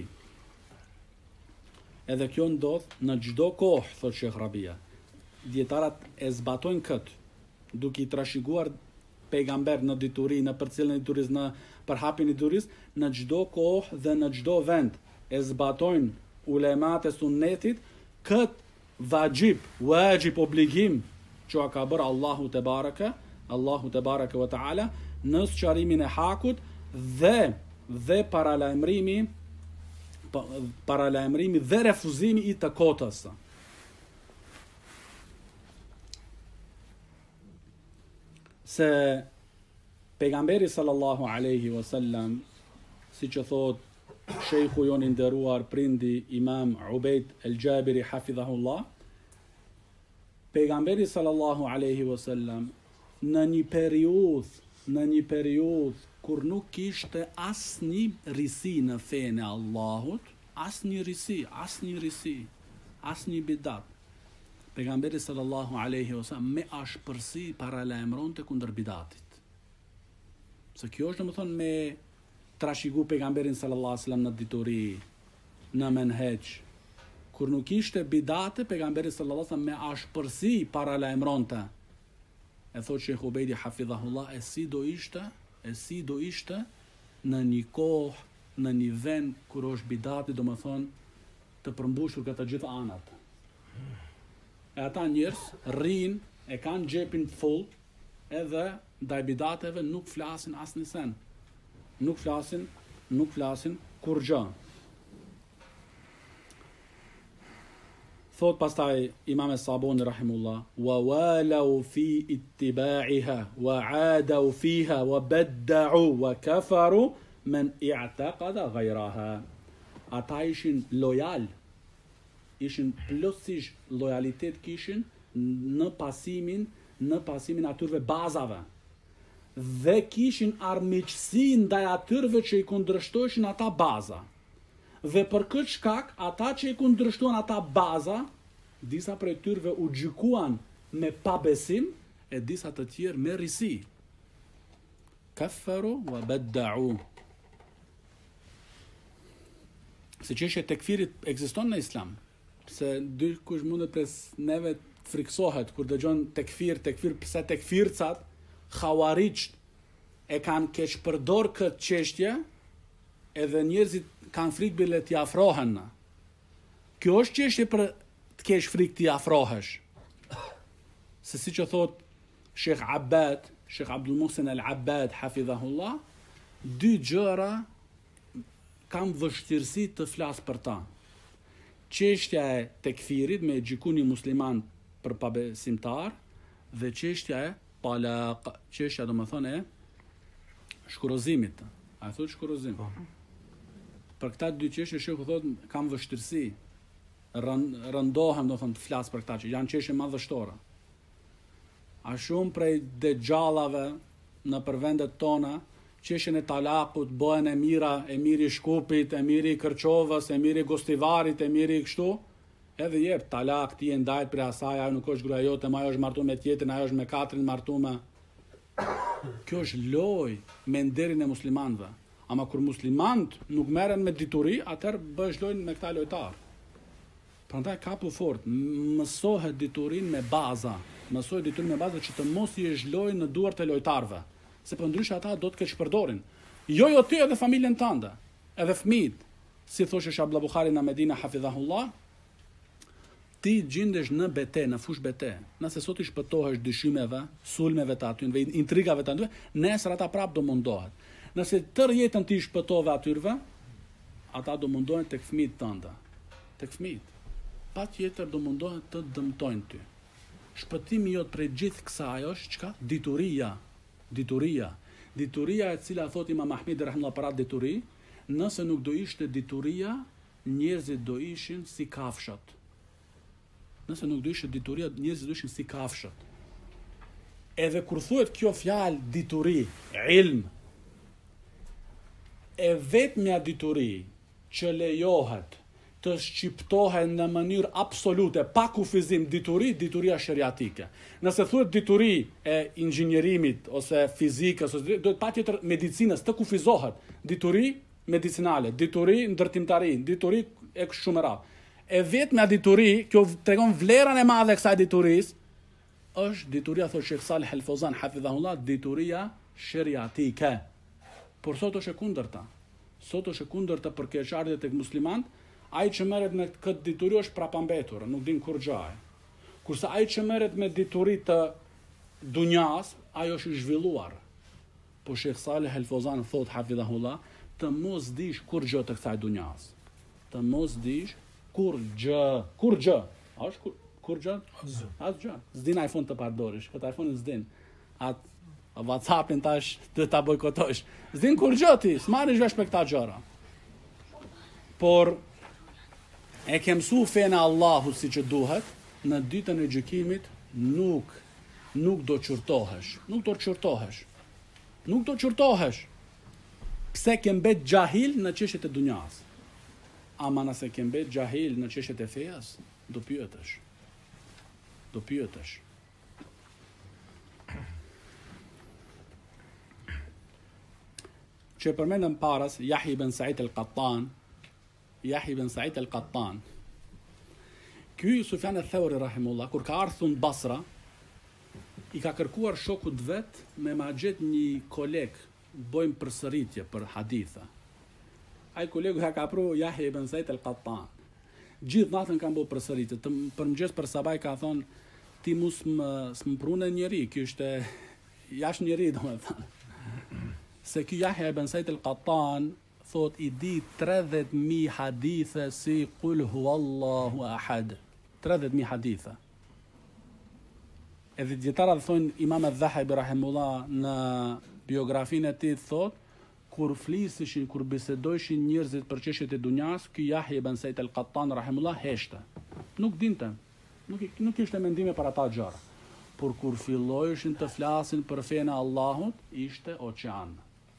Edhe kjo ndodh në çdo kohë, thotë Sheikh Rabia. Dietarët e zbatojnë këtë, duke I trashëguar pejgamber në dituri, në përcjelljen e diturisë, në përhapjen e diturisë, në çdo kohë dhe në çdo vend e zbatojnë ulemat e sunnetit këtë wajib obligim që ka bërë Allahu te baraka wa taala në sqarimin e hakut dhe paralajmërimi dhe refuzimi I të kotës. Se pejgamberi sallallahu alaihi wasallam, siç e thot shejhu jon I nderuar prindi Imam Ubejd el-Jabiri hafidhahullah, pejgamberi sallallahu alaihi wasallam në një periudhë kur nuk kishte asnjë risi në fenë e Allahut, asnjë risi, asnjë bidat. Pejgamberi sallallahu alaihi wasallam me ashpërsi paralajmëronte kundër bidatit. Se kjo është domethënë me trashëgu pejgamberin sallallahu alaihi wasallam në dituri, në menheq. Kur nuk ishte bidate, pejgamberi sallallahu alaihi wasallam me ashpërsi paralajmëronte. E thotë Sheikh Ubejdi hafidhahullah, e si do ishte në një kohë, në një vend kur është bidati, domethënë të përmbushur këto gjitha anat. E ata njerëz rrin, e kanë xhepin full, edhe ndaj bidateve nuk flasin asnjë sen. Nuk flasin kur gjë. Thot pastaj Imam Sabuni rahimullah, wa walau fi ittiba'iha wa 'adau fiha wa badda'u wa kafaru man i'taqada ghayraha. Ata ishin lojal, ishin plotësisht lojalitet kishin në pasimin atyre bazave. Dhe kishin armiqësi ndaj atyre që I kundërshtojshin ata baza. Dhe për këtë shkak, ata që I kundërshtuan ata baza, disa prej tyre u gjykuan me pabesim, e disa të tjerë me risi. Kafaru wa badda'u. Si çështja e tekfirit ekziston në Islam. Se dikush mundet pres neve të friksohet kur dëgjon tekfir, pse tekfircat, xhawarit e kanë keq përdor këtë çështje, edhe njerëzit kanë frikë bile t'i afrohen. Kjo është çështje për të kesh frikë t'i afrohesh. Se si që thot Sheikh Abdul Muhsin Al-Abbad, hafidhahullah, dy gjëra kam vështirësi të flas për ta. Çështja e tekfirit me gjyku një musliman për pabesimtar dhe çështja e talaq, çështja domethënë e shkurozimit. A thot shkurozim? Për këta dy çështje shehu thot kam vështirësi. Rëndohem domethënë të flas për këta që janë çështje madhështore. A shumë prej dexhallave në përvendet tona, çështjen e talakut bëhen e miri Shkupit, e miri Kërçovës, e miri Gostivarit, e miri kështu, edhe jep talak, ti e ndajt për asaj, ajo nuk është gruaja jote, ajo është martuar me tjetrin, ajo është me katrin martuar. Kjo është loj me nderin e muslimanëve. Ama kur muslimant nuk merren me dituri, atëherë bësh lojën me këta lojtar. Prandaj kapu fort, mësohet diturin me baza. Mësohet diturin me baza që të mos i zhlojnë në duart e lojtarëve. Se për ndryshe ata do të keq përdorin. Jo ti edhe familjen tënde, edhe fëmijët. Si thoshte Abdullah Buhari në Medinë hafidhahullah, ti gjendesh në bete, në fush bete. Nëse sot i shpëtohesh dyshimeve, sulmeve të atyre, intrigave të atyre, nesër ata prap do mundohet. Nëse tërë jetën ti shpëtove atyre, ata do mundohen tek fëmijët tënde. Tek fëmijët. Patjetër do mundohen të dëmtojnë ty. Shpëtimi jot prej gjithë kësaj është çka? Dituria. Dituria e cila thot Imam Ahmedi rahimahullah para dituri, nëse nuk do ishte dituria, njerëzit do ishin si kafshët. Nëse nuk do ishte dituria, njerëzit do ishin si kafshët. Edhe kur thuhet kjo fjalë dituri, ilm, e vetmja dituri që lejohet të shqiptohen në mënyrë absolute, pa kufizim dituria shariatike. Nëse thuhet dituri e inxhinierimit ose fizikës, ose do të patjetër medicinës të kufizohet, dituri medicinale, dituri ndërtimtari, dituri e kështu shumë radhë. E vetmja dituri, kjo tregon vlerën e madhe e kësaj diturisë, është dituria thotë Sheikh Salih Al Fawzan hafidhahullah, dituria shariatike. Por sot është e kundërta. Sot është e kundërta për keqardhje tek muslimanët. Ai që merret me këtë dituri është prapambetur, nuk din kur gjaj. Kurse ai që merret me dituri të dunjas, ai është i zhvilluar. Po Sheikh Salih Al Fawzan thot hafidhahullah, të mos dish kur gjë të kësaj dunjas. Të mos dish kur gjë. A është kur gjë? Asgjë. S'din iPhone të përdorish, këtë iPhone s'din. Atë WhatsAppin tash të ta bojkotosh. S'din kur gjë ti, s'marrish vesh me këta gjëra. Por e ke mësu fena Allahu si që duhet, në ditën e gjykimit nuk do qërtohesh. Nuk do qërtohesh. Pse ke mbet gjahil në çështjet e dunjas. Ama nëse ke mbet gjahil në çështjet e fejas, do pyetesh. Që përmendëm paras Yahya ibn Sa'id al-Qattan. Ky Sufjan al-Thawri rahimullah, kur ka ardhur në Basra, i ka kërkuar shokut vet me ma gjet një koleg, bojmë përsëritje për haditha. Ai kolegu ka pru Yahya ibn Sa'id al-Qattan. Gjithë natën kanë bërë përsëritje. Për mëngjes për sabaj ka thonë, ti s'më prune njeri, ky është jashtë njeri, domethënë. Se ky Yahya ibn Sa'id al-Qattan thot i di 30.000 hadithe si qul huwallahu ahad. 30.000 hadithe. Edhe dietarët thonë Imam al-Dhahabi rahimullah në biografinë e tij thot kur flisishin, kur bisedojshin njerëzit për çështjet e dunjas, ky Yahya ibn Sa'id al-Qattan rahimullah heshte. Nuk dinte. Nuk kishte mendime për ata gjëra. Por kur fillojshin të flasin për fenë e Allahut, ishte oqean.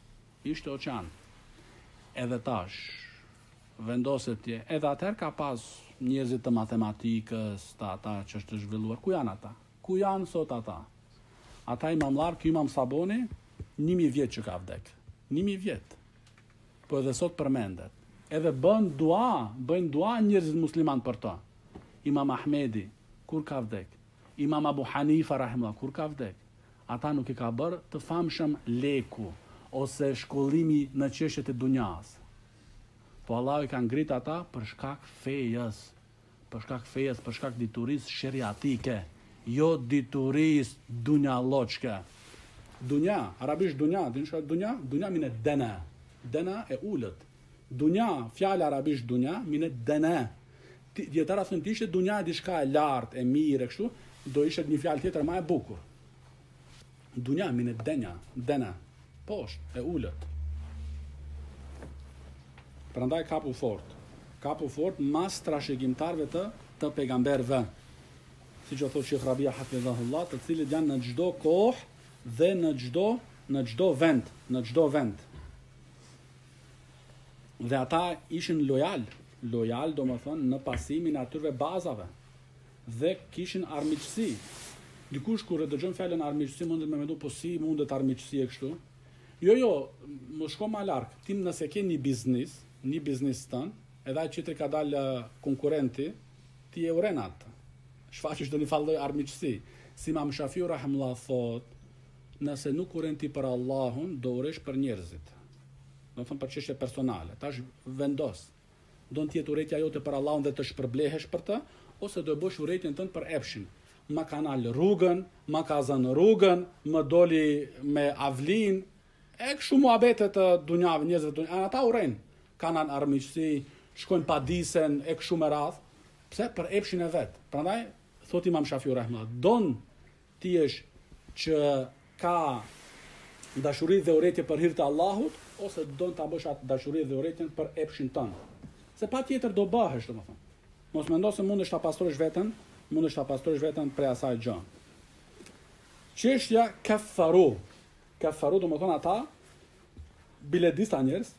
Edhe tash vendoset tje. Edhe atëherë ka pas njerëzit të matematikës, ata që është zhvilluar. Ku janë ata? Ku janë sot ata? Ata Imam Lark, ky Imam Saboni, 1000 vjet që ka vdek. 1000 vjet. Po edhe sot përmendet. Edhe bëjnë dua njerëzit musliman për to. Imam Ahmedi, kur ka vdek? Imam Abu Hanifa rahimahullah, kur ka vdek? Ata nuk i ka bërë të famshëm leku ose shkollimi në çështjet e dunjas. Po Allah i ka ngrit ata për shkak fejes, për shkak diturisë sheriatike, jo diturisë dunjalloçke. Dunja, arabisht dunja, din çka dunja? Dunja minë dana. Dana e ulët. Dunja, fjala arabisht dunja, minë dana. Dietarët thonë ishte dunja diçka e lartë, e mirë, kështu, do ishte një fjalë tjetër më e bukur. Dunja minë dana. Poshtë, e ulët. Prandaj kapu fort mas trashëgimtarëve të pejgamberëve. Siç o thotë Sheikh Rabia hafidhahullah, të cilët janë në çdo kohë dhe në çdo vend. Dhe ata ishin lojal domethënë në pasimin e atyre bazave dhe kishin armiqësi. Dikush kur e dëgjon fjalën armiqësi mundet me mendu po si mundet armiqësi e kështu. Jo, më shko më larg. Ti nëse ke një biznes tën, edhe ai që ka dalë konkurrenti, ti e uren atë. Shfaqesh do një fallë armiqësi. Si Imam Shafiu rahimullah thot, nëse nuk uren ti për Allahun, do uresh për njerëzit. Do thon për çështje personale. Tash vendos. Do të jetë urrejtja jote për Allahun dhe të shpërblehesh për të, ose do bësh urrejtjen tënd për epshin. Ma ka nal rrugën, ma ka zënë rrugën, më doli me avlin, e kështu muhabete të dunjave, njerëzve të dunjave, ata urrejnë. Kanë armiqësi, shkojnë pa disen, e kështu me radh. Pse? Për epshin e vet. Prandaj thot Imam Shafiu rahimahullah, don ti jesh që ka dashuri dhe urrejtje për hir të Allahut, ose don ta bësh atë dashuri dhe urrejtjen për epshin tënd. Se patjetër do bëhesh, domethënë. Mos mendo se mundesh ta pastrosh veten prej asaj gjë. Çështja kafaru domethënë ata biledista njerëz,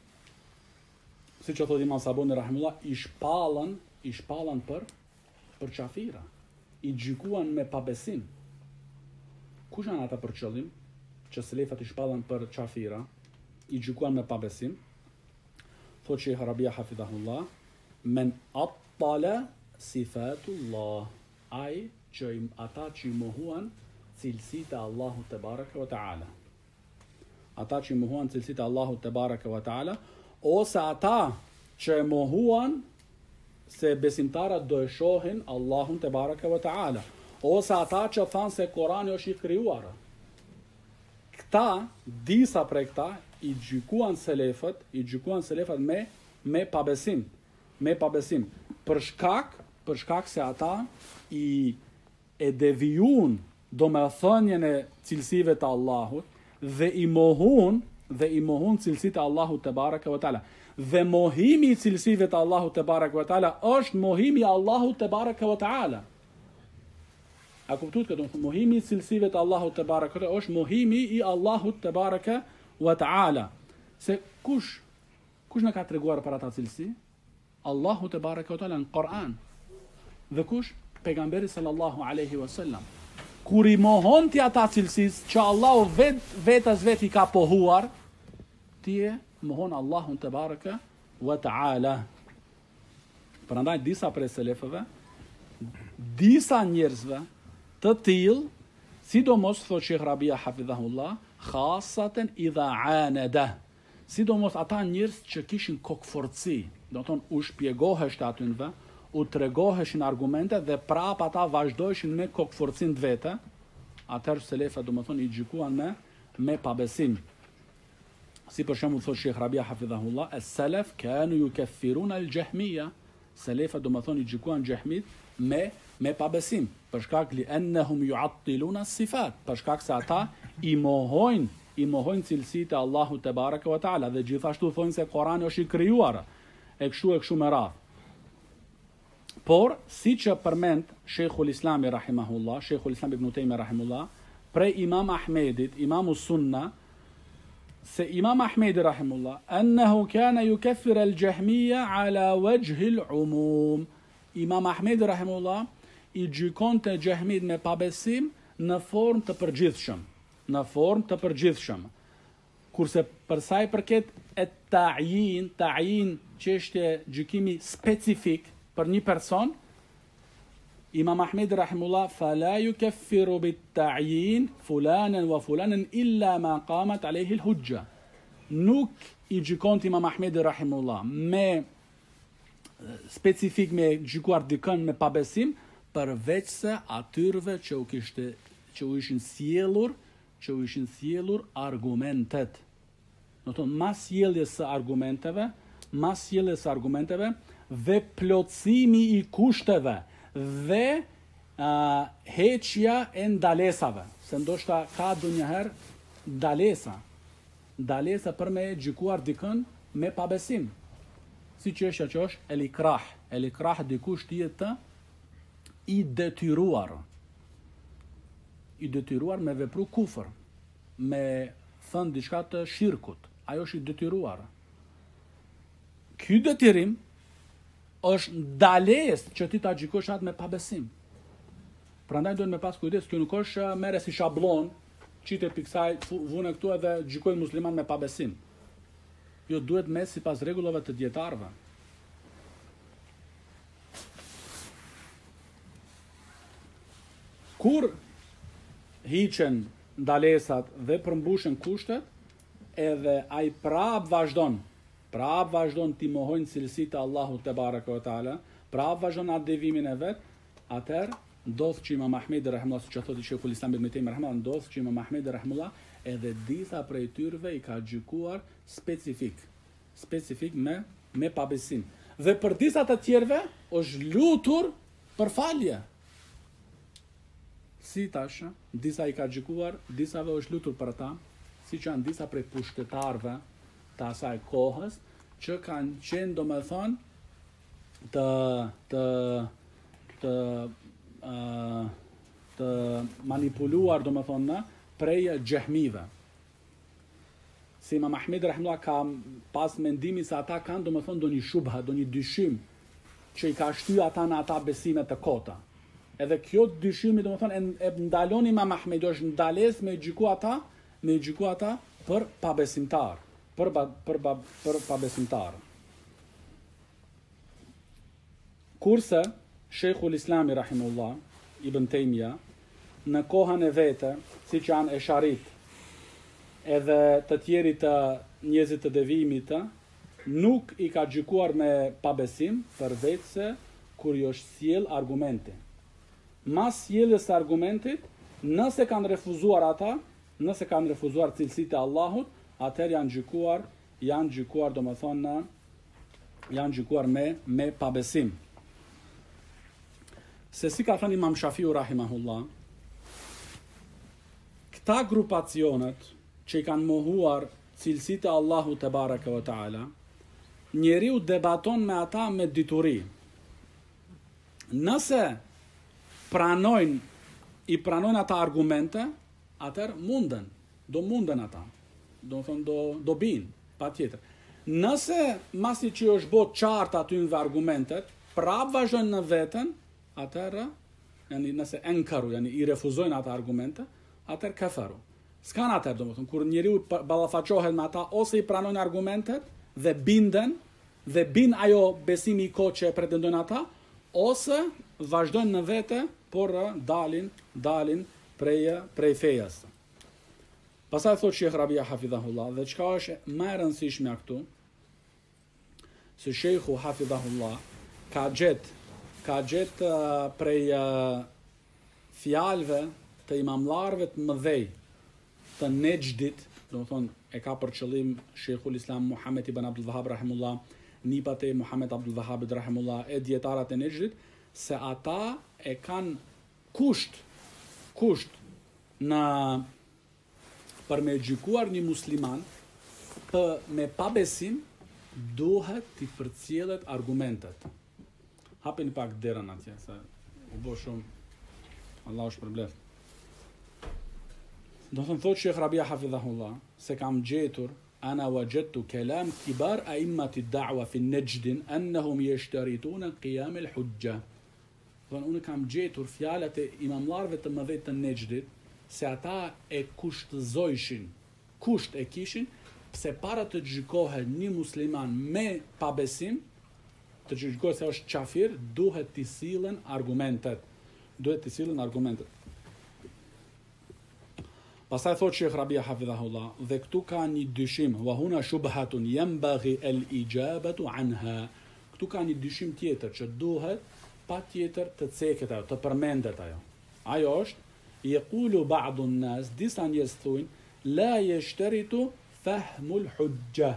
siç o thotë Imam Sabuni rahimullah, i shpallën për qafira, i gjykuan me pabesim. Kush janë ata për qëllim që selefat i shpallën për qafira, i gjykuan me pabesim? Thotë Sheikh Rabia hafidhahullah, men attala sifatullah, ai që ata që i mohuan cilësitë e Allahut te baraka wa taala. Ata që i mohuan cilësitë e Allahut te baraka wa taala, ose ata që e mohuan se besimtarët do e shohin Allahun te baraka wa taala, ose ata që thanë se Kurani është i krijuar. Këta, disa prej këta i gjykuan selefët me pabesim. Për shkak se ata e devijun domethënien e cilësive të Allahut dhe i mohun cilësitë e Allahut te baraka wa taala. Dhe mohimi i cilësive të Allahut te baraka wa taala është mohimi i Allahut te baraka wa taala. A kuptuat që mohimi i cilësive të Allahut te baraka wa taala është mohimi i Allahut te baraka wa taala. Se kush na ka treguar për ata cilësi? Allahu te baraka wa taala në Kur'an. Dhe kush? Pejgamberi sallallahu alaihi wasallam. Kur i mohon ti ata cilësisë që Allahu vetë i ka pohuar, ti e mohon Allahun te baraka wa taala. Prandaj disa prej selefëve, disa njerëzve të tillë, sidomos thotë Sheikh Rabia hafidhahullah, khasaten idha anada. Sidomos ata njerëz që kishin kokforci, do të thonë u shpjegohesht atynve, u tregoheshin argumente dhe prap ata vazhdojshin me kokforcin të vete, atëherë selefët do të thonë i gjykuan me pabesim. Si për shembull thotë Sheikh Rabia hafidhahullah, as-salaf kanu yukaffiruna al-jahmiyya. Selefët do të thonë i gjykuan xehmit me pabesim, për shkak li annahum yu'attiluna as-sifat, për shkak se ata i mohojnë cilësitë e Allahut te baraka wa taala dhe gjithashtu thonë se Kurani është i krijuar, e kështu me radhë. Por, si që përmend Sheikhul Islam rahimahullah, Sheikhul Islam ibn Taymi rahimahullah, prej Imam Ahmedit, Imamu Sunna, se Imam Ahmedi rahimahullah, annahu kana yukaffir al-jahmiyya ala wajhi al-umum. Imam Ahmedi rahimahullah i gjykonte xehmit me pabesim në formë të përgjithshëm. Kurse për sa i përket ta'yin çështje gjykimi specifik për një person, Imam Ahmedi rahimullah, fala yukaffiru bit-ta'yin fulanan wa fulanan illa ma qamat alayhi al-hujja. Nuk i gjykon Imam Ahmedi rahimullah me specifik me gjykuar dikën me pabesim, përveç se atyrve që u ishin sjellur argumentet. Do të thonë mas sjelljes së argumenteve dhe plotësimi i kushteve dhe heqja e ndalesave, se ndoshta ka ndonjëherë ndalesa për me gjykuar dikën me pabesim. Si që është el ikrah dikush tjetë i detyruar me vepru kufër, me thënë diçka të shirkut, ajo është i detyruar. Ky detyrim është ndalesë që ti ta gjykosh atë me pabesim. Prandaj duhet me pas kujdes, kjo nuk është merre si shablon, qitë piksaj, vune këtu edhe gjykojnë musliman me pabesim. Jo, duhet me sipas rregullave të dietarëve. Kur hiqen ndalesat dhe përmbushen kushtet, edhe ai prap vazhdon t'i mohojnë cilësitë e Allahut te baraka ve taala, prap vazhdon atë devimin e vet, atëherë ndodh që Imam Ahmedi rahimullah, siç thotë Sheikhul Islam ibn Taymiyyah rahimullah, ndodh që Imam Ahmedi rahimullah edhe disa prej tyrve i ka gjykuar specifik me pabesim. Dhe për disa të tjerëve është lutur për falje. Si tash, disa i ka gjykuar, disave është lutur për ata, si që janë disa prej pushtetarëve të asaj kohës, që kanë qenë domethënë të manipuluar domethënë prej xehmive. Si Imam Ahmedi rahimullah ka pas mendimi se ata kanë domethënë ndonjë shubha, ndonjë dyshim që i ka shtyr ata në ata besime të kota. Edhe kjo dyshimi domethënë e ndalon Imam Ahmedi, është ndalesë me gjyku ata për pabesimtar, për pabesimtar. Kurse Sheikhul Islami rahimullah Ibn Taymiyyah në kohën e vete, siç janë Esharit, edhe të tjerit të njerëzit të devijimit, nuk i ka gjykuar me pabesim, përveç se kur jo sjell argumente. Mas sjelljes së argumentit, nëse kanë refuzuar cilësitë e Allahut, atëherë janë gjykuar me pabesim. Se si ka thënë Imam Shafiu rahimahullah, këta grupacionet që i kanë mohuar cilësitë e Allahut te baraka ve taala, njeriu debaton me ata me dituri. Nëse i pranojnë ata argumente, atëherë do munden ata. Do binë, patjetër. Nëse masi që është bërë qartë aty në argumentet, prap vazhdojnë në veten, atëherë, nëse enkaru, i refuzojnë ata argumente, atëherë kafaru. S'kan atëherë, domethënë, kur njeriu ballafaqohet me ata, ose i pranojnë argumentet dhe binden, dhe bin ajo besimi i kot që e pretendojnë ata, ose vazhdojnë në vete, por dalin prej fejas. Pastaj thotë Sheikh Rabia hafidhahullah, dhe çka është më e rëndësishme këtu, se Sheikhu hafidhahullah ka gjet prej fjalëve të imamllarëve të mëdhej të Nejdit, domethënë e ka për qëllim Sheikhul Islam Muhammed ibn Abdul Wahhab rahimullah, nipat e Muhammed Abdul Wahhab rahimullah, e djetarat e Nejdit, se ata e kanë kusht për me gjykuar një musliman me pabesim, duhet t'i përcjellet argumentet. Hapini pak derën atje, se u bë shumë, Allah është përbleft. Do të thotë Sheikh Rabia hafidhahullah, se kam gjetur, ana wajadtu kalam kibar a'immati ad-da'wa fi Najd annahum yashtarituna qiyam al-hujja. Unë kam gjetur fjalat e imamllarëve të mëdhej të Nejdit, se ata e kusht e kishin, pse para të gjykohet një musliman me pabesim, të gjykohet se është qafir, duhet t'i sillen argumentet. duhet të sillen argumentet. Pastaj thot Sheikh Rabia hafidhahullah, dhe këtu ka një dyshim, wa huna shubhatun yanbaghi al-ijabatu anha. Këtu ka një dyshim tjetër që duhet patjetër të ceket ajo, të përmendet ajo. Ajo është yaqulu ba'du an-nas, disa njerëz thonë, la yashtaritu fahmul hujja.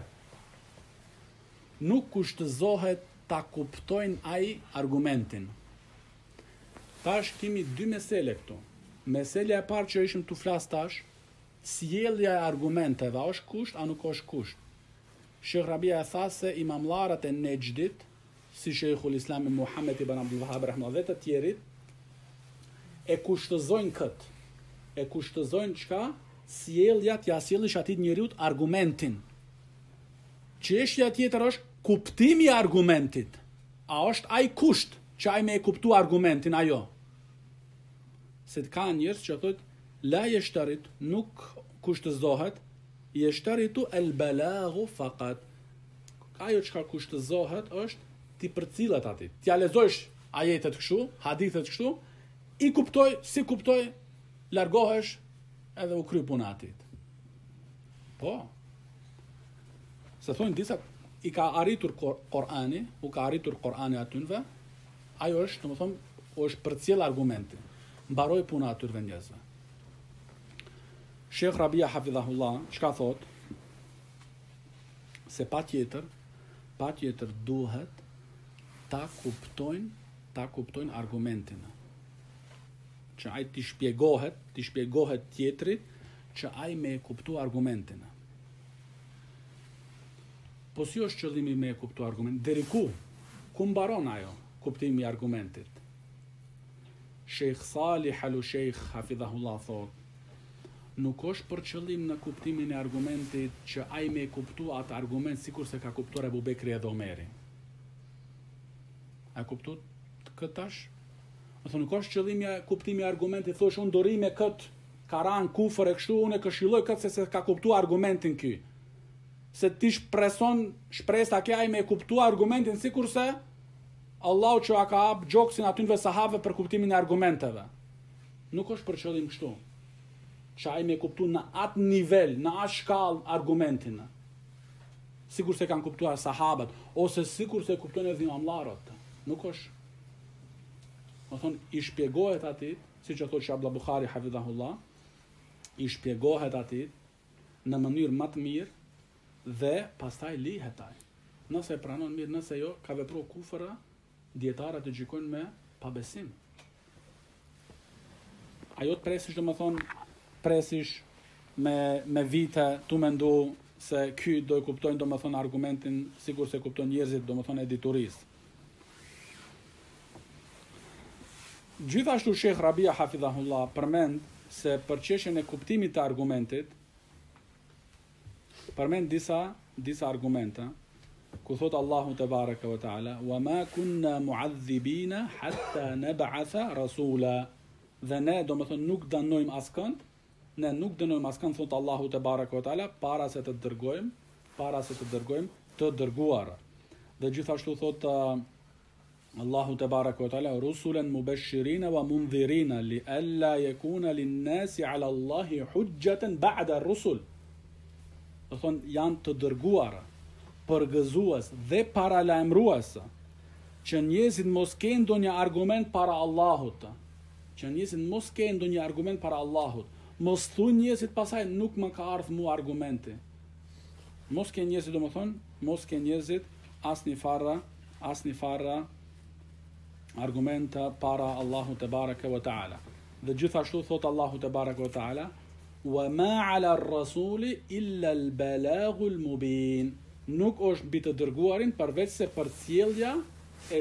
Nuk kushtëzohet ta kuptojnë ai argumentin. Tash kemi dy mesele këtu. Meselja e parë që ishim të flas tash, sjellja e argumenteve, a është kusht, a nuk është kusht. Sheikh Rabia e tha se imamllarët e Nejdit, si Sheikhul Islam Muhammed ibn Abdul Wahhab rahimahullah dhe të tjerit, e kushtëzojnë këtë. E kushtëzojnë çka? Sjellja t'ia sjellësh atit njeriut argumentin. Çështja tjetër është kuptimi i argumentit. A është ai kusht që ai me e kuptu argumentin ajo? Se ka njerëz që thotë la yashtarit, nuk kushtëzohet, yashtaritu al-balaghu faqat. Ajo që kushtëzohet është ti përcillet atit. T'ia lexosh ajetet kështu, hadithet kështu, i kuptoj, si kuptoj, largohesh edhe u kry puna atit. Po. Se thonë disa i ka arritur Kur'ani, u ka arritur Kur'ani atynve, ajo është, domethënë, është përcjell argumenti. Mbaroi puna atyre njerëzve. Sheikh Rabia hafidhahullah, çka thot? Se patjetër duhet ta kuptojnë argumentin. Që ai t'i shpjegohet tjetrit që ai me e kuptu argumentin. Po si është qëllimi me e kuptu argumentin? Deri ku? Ku mbaron ajo kuptimi i argumentit? Sheikh Salih al-Sheikh hafidhahullah thot, nuk është për qëllim në kuptimin e argumentit që ai me kuptu atë argument sikur se ka kuptuar Abu Bekri edhe Omeri. A kuptu këtë tash? Ose nuk është qëllimi e kuptimi i argumentit, thosh unë dorime kët karan kufër e kështu, unë e këshilloj këtë se ka kuptu argumentin ky. Se ti shpresa ke ai me kuptu argumentin sikur se Allahu që a ka hap gjoksin atynve sahave për kuptimin e argumenteve. Nuk është për qëllim kështu. Që ai me kuptu në atë nivel, në atë shkallë argumentin. Sikur se kanë kuptuar sahabët, ose sikur se kuptojnë edhe imamllarët. Nuk është. Do thonë, i shpjegohet atit, siç e thotë Abdullah Buhari hafidhahullah, i shpjegohet atit në mënyrë më të mirë dhe pastaj lihet ai. Nëse pranon mirë, nëse jo, ka vepruar kufër, dietarët e gjykojnë me pabesim. Ajo të presish, presish me vite tu mendu se ky do e kuptojnë argumentin sikur se kuptojnë njerëzit e diturisë. Gjithashtu Sheikh Rabia hafidhahullah përmend se për çështjen e kuptimit të argumentit përmend disa argumente ku thot Allahu te baraka wa taala wa ma kunna mu'adhibina hatta nab'atha rasula. Dhe ne nuk dënojmë askënd, thot Allahu te baraka wa taala, para se të dërgojmë të dërguar. Dhe gjithashtu thot Allahu te baraka wa taala rusulan mubashshirina wa mundhirina li alla yakuna lin-nasi 'ala Allahi hujjatan ba'da ar-rusul. Do thon janë të dërguara, përgëzues dhe paralajmërues që njerëzit mos kenë ndonjë argument para Allahut. Mos thunë njerëzit pasaj nuk më ka ardhur mua argumenti. Mos ke njerëzit asnjë farë argumenta para Allahut te baraka wa taala. Dhe gjithashtu thot Allahu te baraka wa taala wa ma 'ala ar-rasuli illa al-balaghu al-mubin. Nuk është mbi të dërguarin përveç se përcjellja e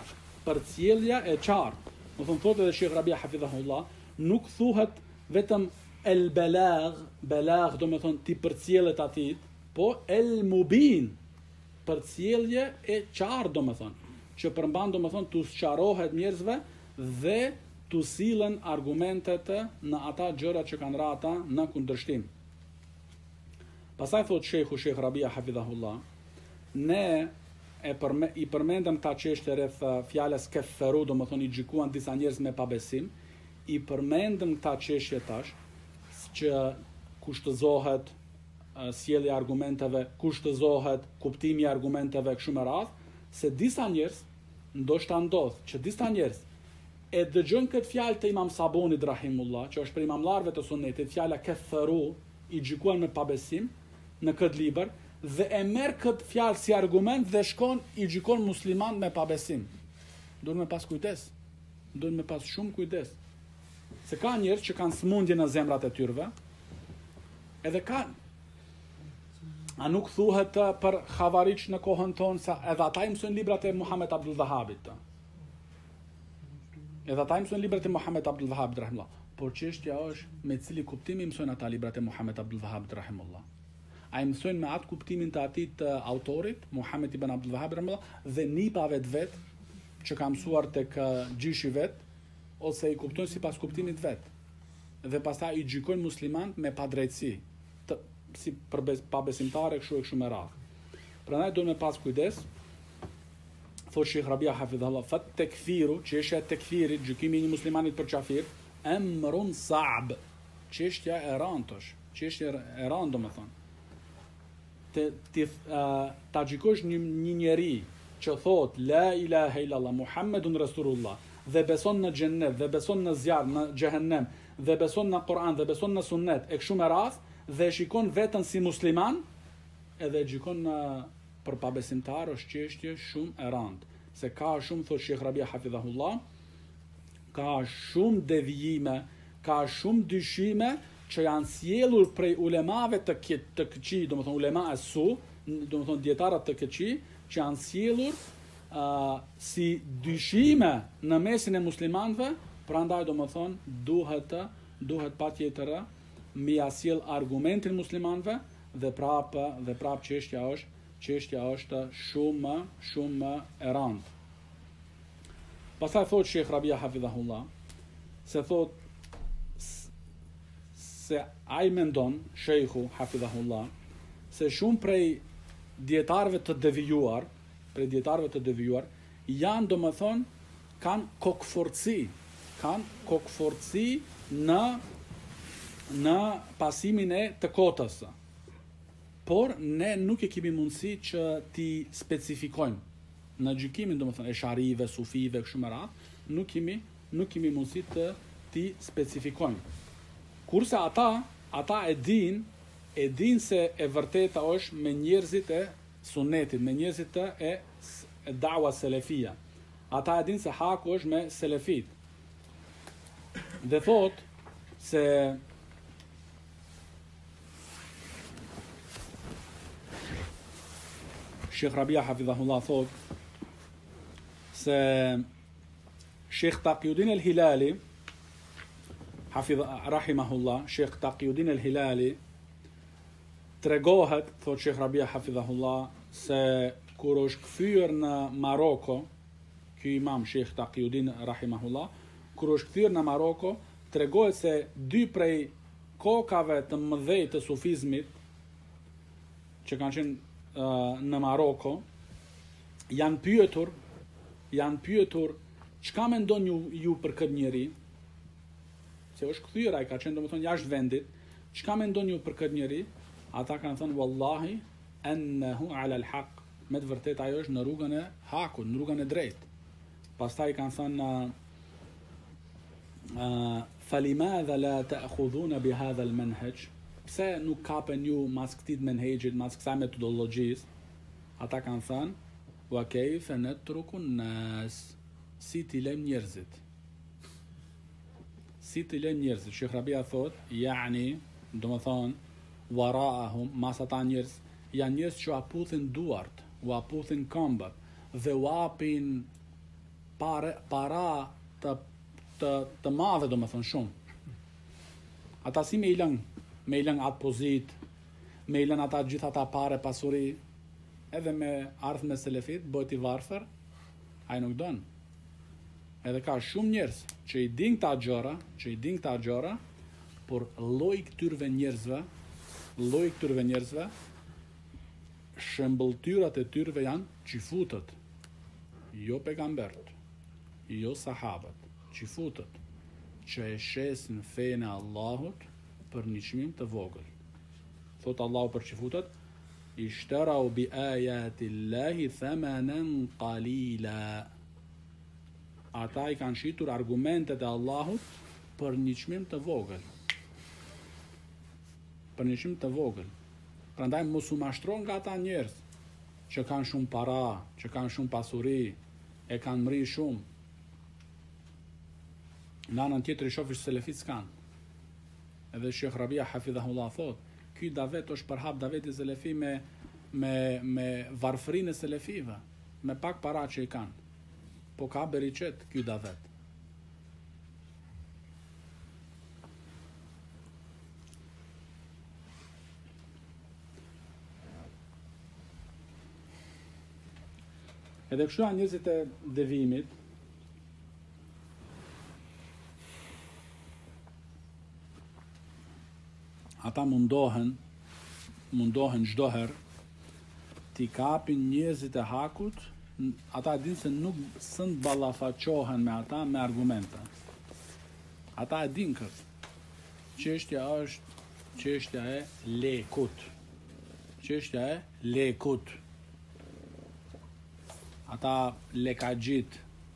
qartë. Do thotë edhe Sheikh Rabia hafidhahullah, nuk thuhet vetëm el-balagh, do ti përcjellet atit, po el-mubin, përcjellje e qartë, do që përmban tu sqarohet njerëzve dhe tu sillen argumentet në ata gjëra që kanë ra ata në kundërshtim. Pastaj thot Sheikh Rabia hafidhahullah, ne i përmendëm këta çështje rreth fjalës keferu, domethënë i gjykuan disa njerëz me pabesim, i përmendëm këta çështje tash që kushtëzohet sjellja e argumenteve, kushtëzohet kuptimi i argumenteve kështu me radhë, se disa njerëz ndoshta ndodh që disa njerëz e dëgjojnë këtë fjalë të Imam Sabonit rahimullah, që është për imamllarëve të sunetit, fjala keferu, i gjykuan me pabesim në këtë libër, dhe e merr këtë fjalë si argument dhe shkon i gjykon musliman me pabesim. Duhet me pas kujdes. Duhet me pas shumë kujdes. Se ka njerëz që kanë smundje në zemrat e tyre, edhe kanë. A nuk thuhet për Khavariç në kohën tonë sa edhe ata i mësojnë librat e Muhammed Abdul Wahhabit. Edhe ata i mësojnë librat e Muhammed Abdul Wahhabit rahimullah. Por çështja është me cili kuptim i mësojnë ata librat e Muhammed Abdul Wahhabit rahimullah. A i mësojnë me atë kuptimin të atit të autorit, Muhammed ibn Abdul Wahhab rahimullah, dhe nipave të vet që ka mësuar tek gjyshi vet, ose i kuptojnë sipas kuptimit vet. Dhe pastaj i gjykojnë musliman me padrejtësi, si për pabesimtare kështu e kështu me radhë. Prandaj duhet me pas kujdes. Thot Sheikh Rabia hafidhullah, fat tekfiru, çështja e tekfirit, gjykimi i një muslimanit për kafir, emrun sa'b. Çështja e rëndë është, çështja e rëndë domethënë. Ta gjykosh një njeri që thot la ilaha illallah Muhammedun Rasulullah dhe beson në xhennet dhe beson në zjarr, në xhehenem, dhe beson në Kur'an dhe beson në sunnet e kështu me radhë, dhe shikon veten si musliman, edhe gjykon për pabesimtar, është çështje shumë e rëndë. Se ka shumë, thot Sheikh Rabia hafidhahullah, ka shumë devijime, ka shumë dyshime që janë sjellur prej ulemave të këqij, domethënë ulema e su, domethënë dietarët të këqij, që janë sjellur si dyshime në mesin e muslimanëve, prandaj domethënë duhet patjetër mi asjell argumentin muslimanëve dhe prap çështja është shumë e rëndë. Pastaj thot Sheikh Rabia hafidhahullah, se thot se ai mendon Sheikhu hafidhahullah se shumë prej dietarëve të devijuar, janë domethënë kanë kokforci në pasimin e të kotës. Por ne nuk e kemi mundësi që ti specifikojmë në gjykimin domethënë e sharive, sufive kështu me radhë, nuk kemi mundësi të ti specifikojmë. Kurse ata e din se e vërteta është me njerëzit e sunetit, me njerëzit e dawa selefia. Ata e din se haku është me selefit. Dhe thot se Sheikh Rabia hafidhahullah thot se Sheikh Taqiyuddin al-Hilali rahimahullah, Sheikh Taqiyuddin al-Hilali tregohet, thot Sheikh Rabia hafidhahullah, se kur është kthyer në Maroko, ky imam Sheikh Taqiyuddin rahimahullah, kur është kthyer në Maroko, tregohet se dy prej kokave të mëdhej të sufizmit që kanë qenë në Maroko janë pyetur çka mendon ju për këtë njeri, se është kthyer, ai ka qenë domethënë jashtë vendit, çka mendon ju për këtë njeri? Ata kanë thënë wallahi annahu ala al-haq, me të vërtetë ajo është në rrugën e hakut, në rrugën e drejtë. Pastaj kanë thënë falimadha la ta'khudhuna bi hadha al-manhaj, pse nuk kapen ju mas këtij menhexhit, mas kësaj metodologjisë? Ata kanë thënë wa kayfa natruku an-nas, si t'i lëm njerëzit. Sheikh Rabia thot, yani, domethënë waraahum, mas ata njerëz, janë njerëz që aputhin duart, u aputhin këmbët dhe u apin para të madhe, domethënë shumë. Ata si me i lën atë pozit, me i lën ata gjithë ata pare, pasuri, edhe me ardh me selefit, bëhet i varfër, ai nuk don. Edhe ka shumë njerëz që i din këta gjëra, por lloji këtyre njerëzve shëmbëltyrat e tyrve janë qifutët, jo pejgambert, jo sahabët, qifutët, që e shesin fejnë e Allahut për një çmim të vogël. Thot Allahu për qifutët, ishtarau bi ayatillahi thamanan qalila. Ata I kanë shitur argumentet e Allahut për një çmim të vogël. Për një çmim të vogël. Prandaj mos u mashtron nga ata njerëz që kanë shumë para, që kanë shumë pasuri, e kanë mri shumë. Në anën tjetër I shofish selefit s'kan. Edhe Sheikh Rabia hafidhahullah thot, ky davet është përhap daveti selefi me varfërinë e selefive, me pak para që I kanë. Po ka beriqet ky davet. Edhe kështu janë njerëzit e devimit, ata mundohen çdo herë t'i kapin njerëzit e hakut, ata dinë se nuk sën ballafaqohen me ata me argumente. Ata e dinë këtë. Çështja është çështja e lekut. Çështja e lekut. Ata lekagjit.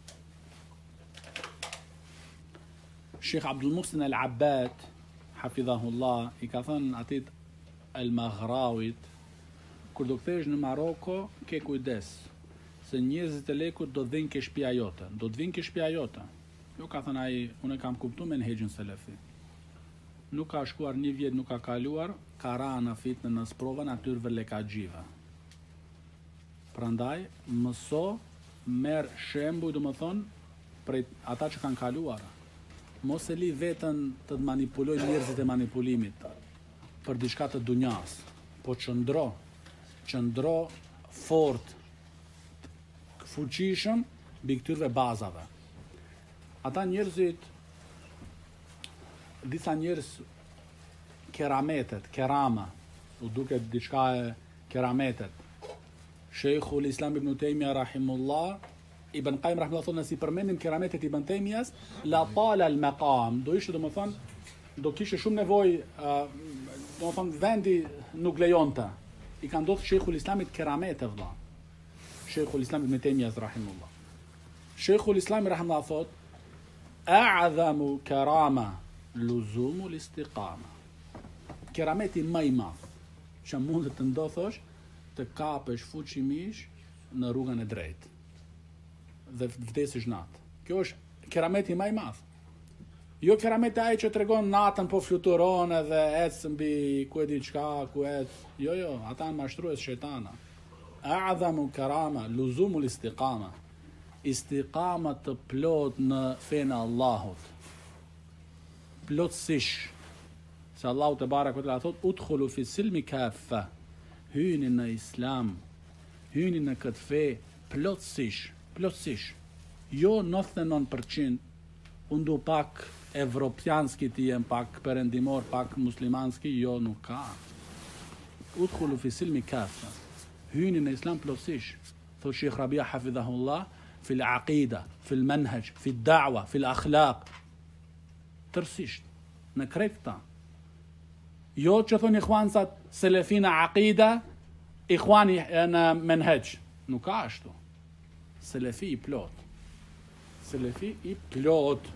Sheikh Abdul Muhsin Al-Abbad hafidhahullah I ka thënë atit Al-Maghrawit, kur do kthesh në Maroko, ke kujdes, se njerëzit e lekut do të vinë ke shtëpia jote, do të vinë ke shtëpia jote. Jo, ka thënë ai, unë kam kuptuar me menhexhin selefi. Nuk ka shkuar një vjet, nuk ka kaluar, ka ra në fitnë në sprovën atyre lekagjive. Prandaj, mëso, merr shembuj, domethënë, prej ata që kanë kaluar. Mos e li veten të manipuloj njerëzit e manipulimit për diçka të dunjas, po qëndro fort, fuqishëm mbi këtyre bazave. Ata njerëzit, disa njerëz kerama, u duket diçka e kerametet. Sheikhul Islam Ibn Taymiyyah rahimullah, Ibn Qayyim rahimullah thonë si përmendim kerametet Ibn Taymiyas, la tala al maqam, do ishte domethënë, do kishte shumë nevojë, domethënë vendi nuk lejonte. I ka ndodhur Sheikhul Islamit keramete vëlla. Sheikhul Islam Ibn Taymiyah rahimullah. Sheikhul Islam rahimullah thot, a'zamu karama luzumu l-istiqama. Kerameti më I madh që mund të ndodhosh të kapesh fuqimisht në rrugën e drejtë dhe vdesësh natë. Kjo është kerameti më I madh. Jo kerameti ai që tregon natën po fluturon edhe ecë mbi ku e di çka, ku ec. Jo, ata janë mashtrues shejtana. A'zamu karama luzumu l-istiqama. Istiqama të plot në fenë Allahut. Plotësish. Se Allahu te baraka ve teala thot udkhulu fi silmi kaffa. Hyni në Islam, hyni në këtë fe plotësish. Jo 99%, unë du pak evropianski të jem, pak perendimor, pak muslimanski, jo nuk ka. Udkhulu fi silmi kaffa. Hyni në Islam plotësish. Thot Sheikh Rabia hafidhahullah, fil aqida, fil manhaj, fil da'wa, fil akhlaq. Tërsisht, në krejt këta. Jo që thonë ikhwansat selefina aqida, ikhwani në menheq. Nuk ka ashtu. Selefi I plot. Selefi I plot.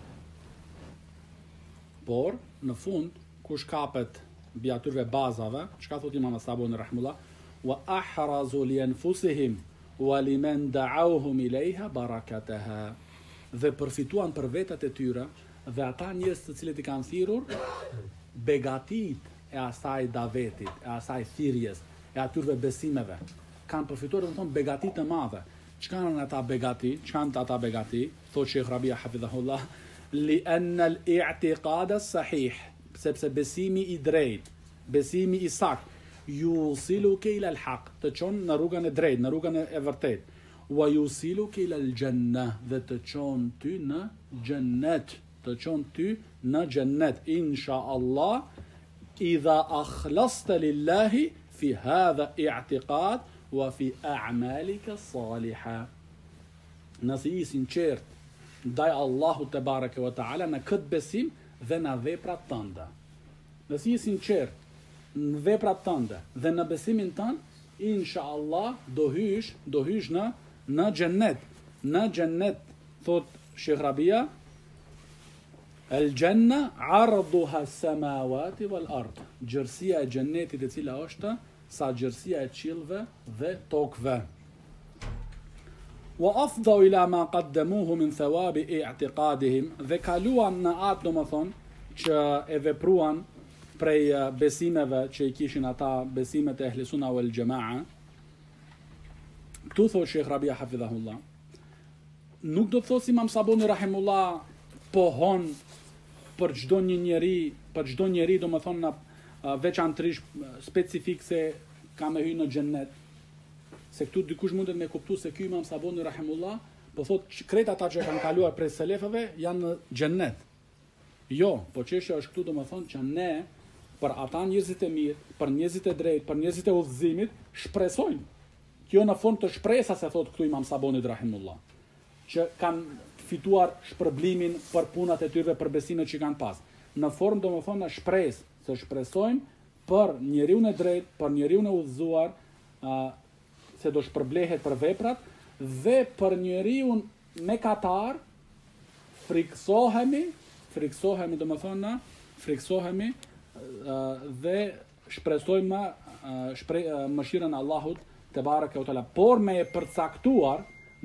Por, në fund, kush kapet bi atyre bazave, çka thot Imam Sabuni rahimullah, wa ahrazu li anfusihim wa liman da'awhum ilayha barakataha. Dhe përfituan për vetat e tyre dhe ata njerëz të cilët I kanë thirrur begatit e asaj davetit, e asaj thirrjes, e atyre besimeve. Kanë përfituar domethënë begati të madhe. Çka janë ata begati? Çka janë ata begati? Thot Sheikh Rabia hafidhahullah, li anna al-i'tiqad as-sahih, sepse besimi I drejt, besimi I sakt, yusiluka ila al-haq, të çon në rrugën e drejtë, në rrugën e vërtetë. Wa yusiluka ila al-jannah, dhe të çon ty në xhennet, të çon ty në xhennet inshallah. إذا أخلصت لله في هذا اعتقاد وفي أعمالك الصالحة. Nëse i sinqert ndaj Allahut te bareke ve taala në këtë besim dhe në veprat tënde. Nëse i sinqert në veprat tënde dhe në besimin tënd, inshallah do hysh në xhennet. Në xhennet thot Sheikh Rabia, el janna arduha as-samawati wal ard. Gjërësia e xhennetit e cila është sa gjërësia e qiellve dhe tokëve. Wa afdau ila ma qaddamuhu min thawabi i'tiqadihim, dhe kaluan në atë domethën që e vepruan prej besimeve që i kishin ata, besimet e ehli sunna wal jamaa. Këtu thot Sheikh Rabia hafidhahullah, nuk do të thos Imam Sabuni rahimullah pohon për çdo njeri domethën në veçantërisht specifik se ka me hyrë në xhennet. Se këtu dikush mundet me kuptu se ky Imam Sabuni rahimullah po thot krejt ata që kanë kaluar prej selefëve janë në xhennet. Jo, po çështja është këtu domethënë që ne për ata njerëzit e mirë, për njerëzit e drejtë, për njerëzit e udhëzimit shpresojmë. Kjo në fond të shpresa se thot këtu Imam Sabuni rahimullah, që kanë fituar shpërblimin për punat e tyre, për besimet që kanë pas. Në formë domethënë në shpresë, se shpresojmë për njeriu e drejtë, për njeriu e udhëzuar, se do shpërblehet për veprat, dhe për njeriu mëkatar friksohemi domethënë, friksohemi dhe shpresojmë mëshirën e Allahut te bareke u teala, por me përcaktuar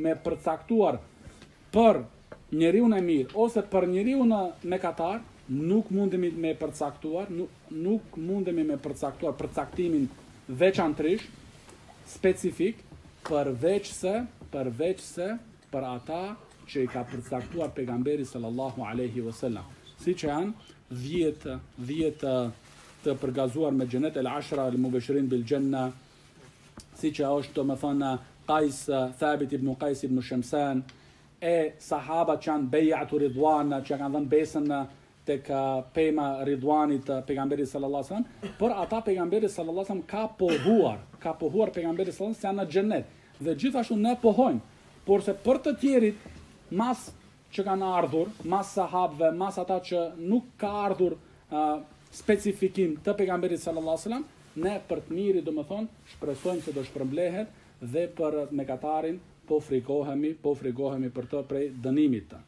për njeriu e mirë ose për njeriu mëkatar, nuk mundemi me përcaktuar, nuk mundemi me përcaktuar përcaktimin veçantërisht specifik, përveç se për ata që i ka përcaktuar pejgamberi sallallahu alaihi wasallam, siç janë 10 të përgazuar me xhenet, el ashra al mubashirin bil janna, siç është domethënë Qais, Thabit ibn Qais ibn Shamsan, e sahabat që janë bejatu ridwan, që kanë dhënë besën tek pema ridwanit pejgamberit sallallahu alaihi wasallam. Por ata pejgamberi sallallahu alaihi wasallam ka pohuar pejgamberi sallallahu alaihi wasallam se janë në xhennet. Dhe gjithashtu ne pohojmë, por se për të tjerit mas që kanë ardhur, mas sahabëve, mas ata që nuk ka ardhur specifikim të pejgamberit sallallahu alaihi wasallam, ne për të miri domethënë shpresojmë se do shpërblehet, dhe për mëkatarin po frikohemi për të prej dënimit të.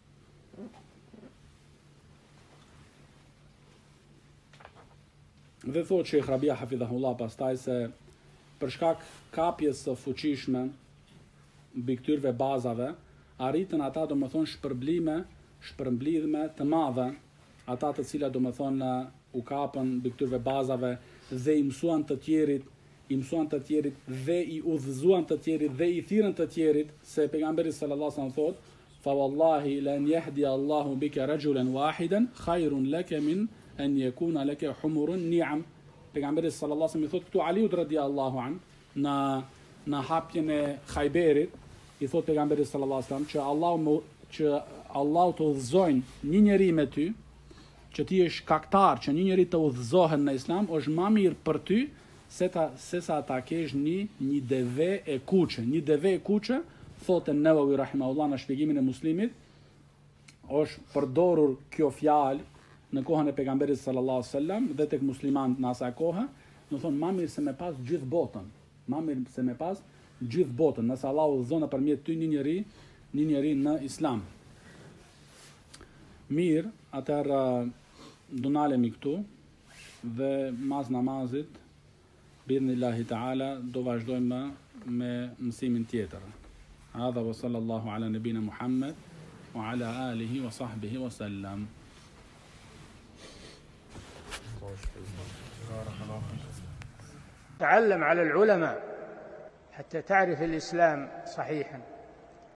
Dhe thot Sheikh Rabia hafidhahullah pastaj se për shkak kapjes së fuqishme mbi këtyre bazave, arritën ata domethënë shpërblidhme të mëdha, ata të cilat domethënë u kapën mbi këtyre bazave dhe i mësuan të tjerit dhe i udhëzuan të tjerit dhe i thirrën të tjerit, se pejgamberi sallallahu alaihi wasallam thot: "Fa wallahi lan yahdi Allahu bika rajulan wahidan khairun laka min an yakuna laka humurun ni'am." Pejgamberi sallallahu alaihi wasallam i thot këtu Aliut radiallahu an në hapjen e Khajberit, i thot pejgamberi sallallahu alaihi wasallam që Allahu të udhëzojnë një njeri me ty, që ti je shkaktar që një njeri të udhëzohet në Islam, është më mirë për ty se sa ta kesh një deve e kuqe. Një deve e kuqe, thotë Nawawi rahimahullah në shpjegimin e Muslimit, është përdorur kjo fjalë në kohën e pejgamberit sallallahu alaihi wasallam dhe tek muslimanët në asaj kohe, do thonë më mirë se me pas gjithë botën, nëse Allahu udhëzon nëpërmjet ty një njeri në Islam. Mirë, atëherë do nalemi këtu dhe mas namazit bi'idhnillahi ta'ala do vazhdojmë me mësimin tjetër. Hadha wa sallallahu ala nabina Muhammad wa ala alihi wa sahbihi wa sallam. تعلم على العلماء حتى تعرف الإسلام صحيحا.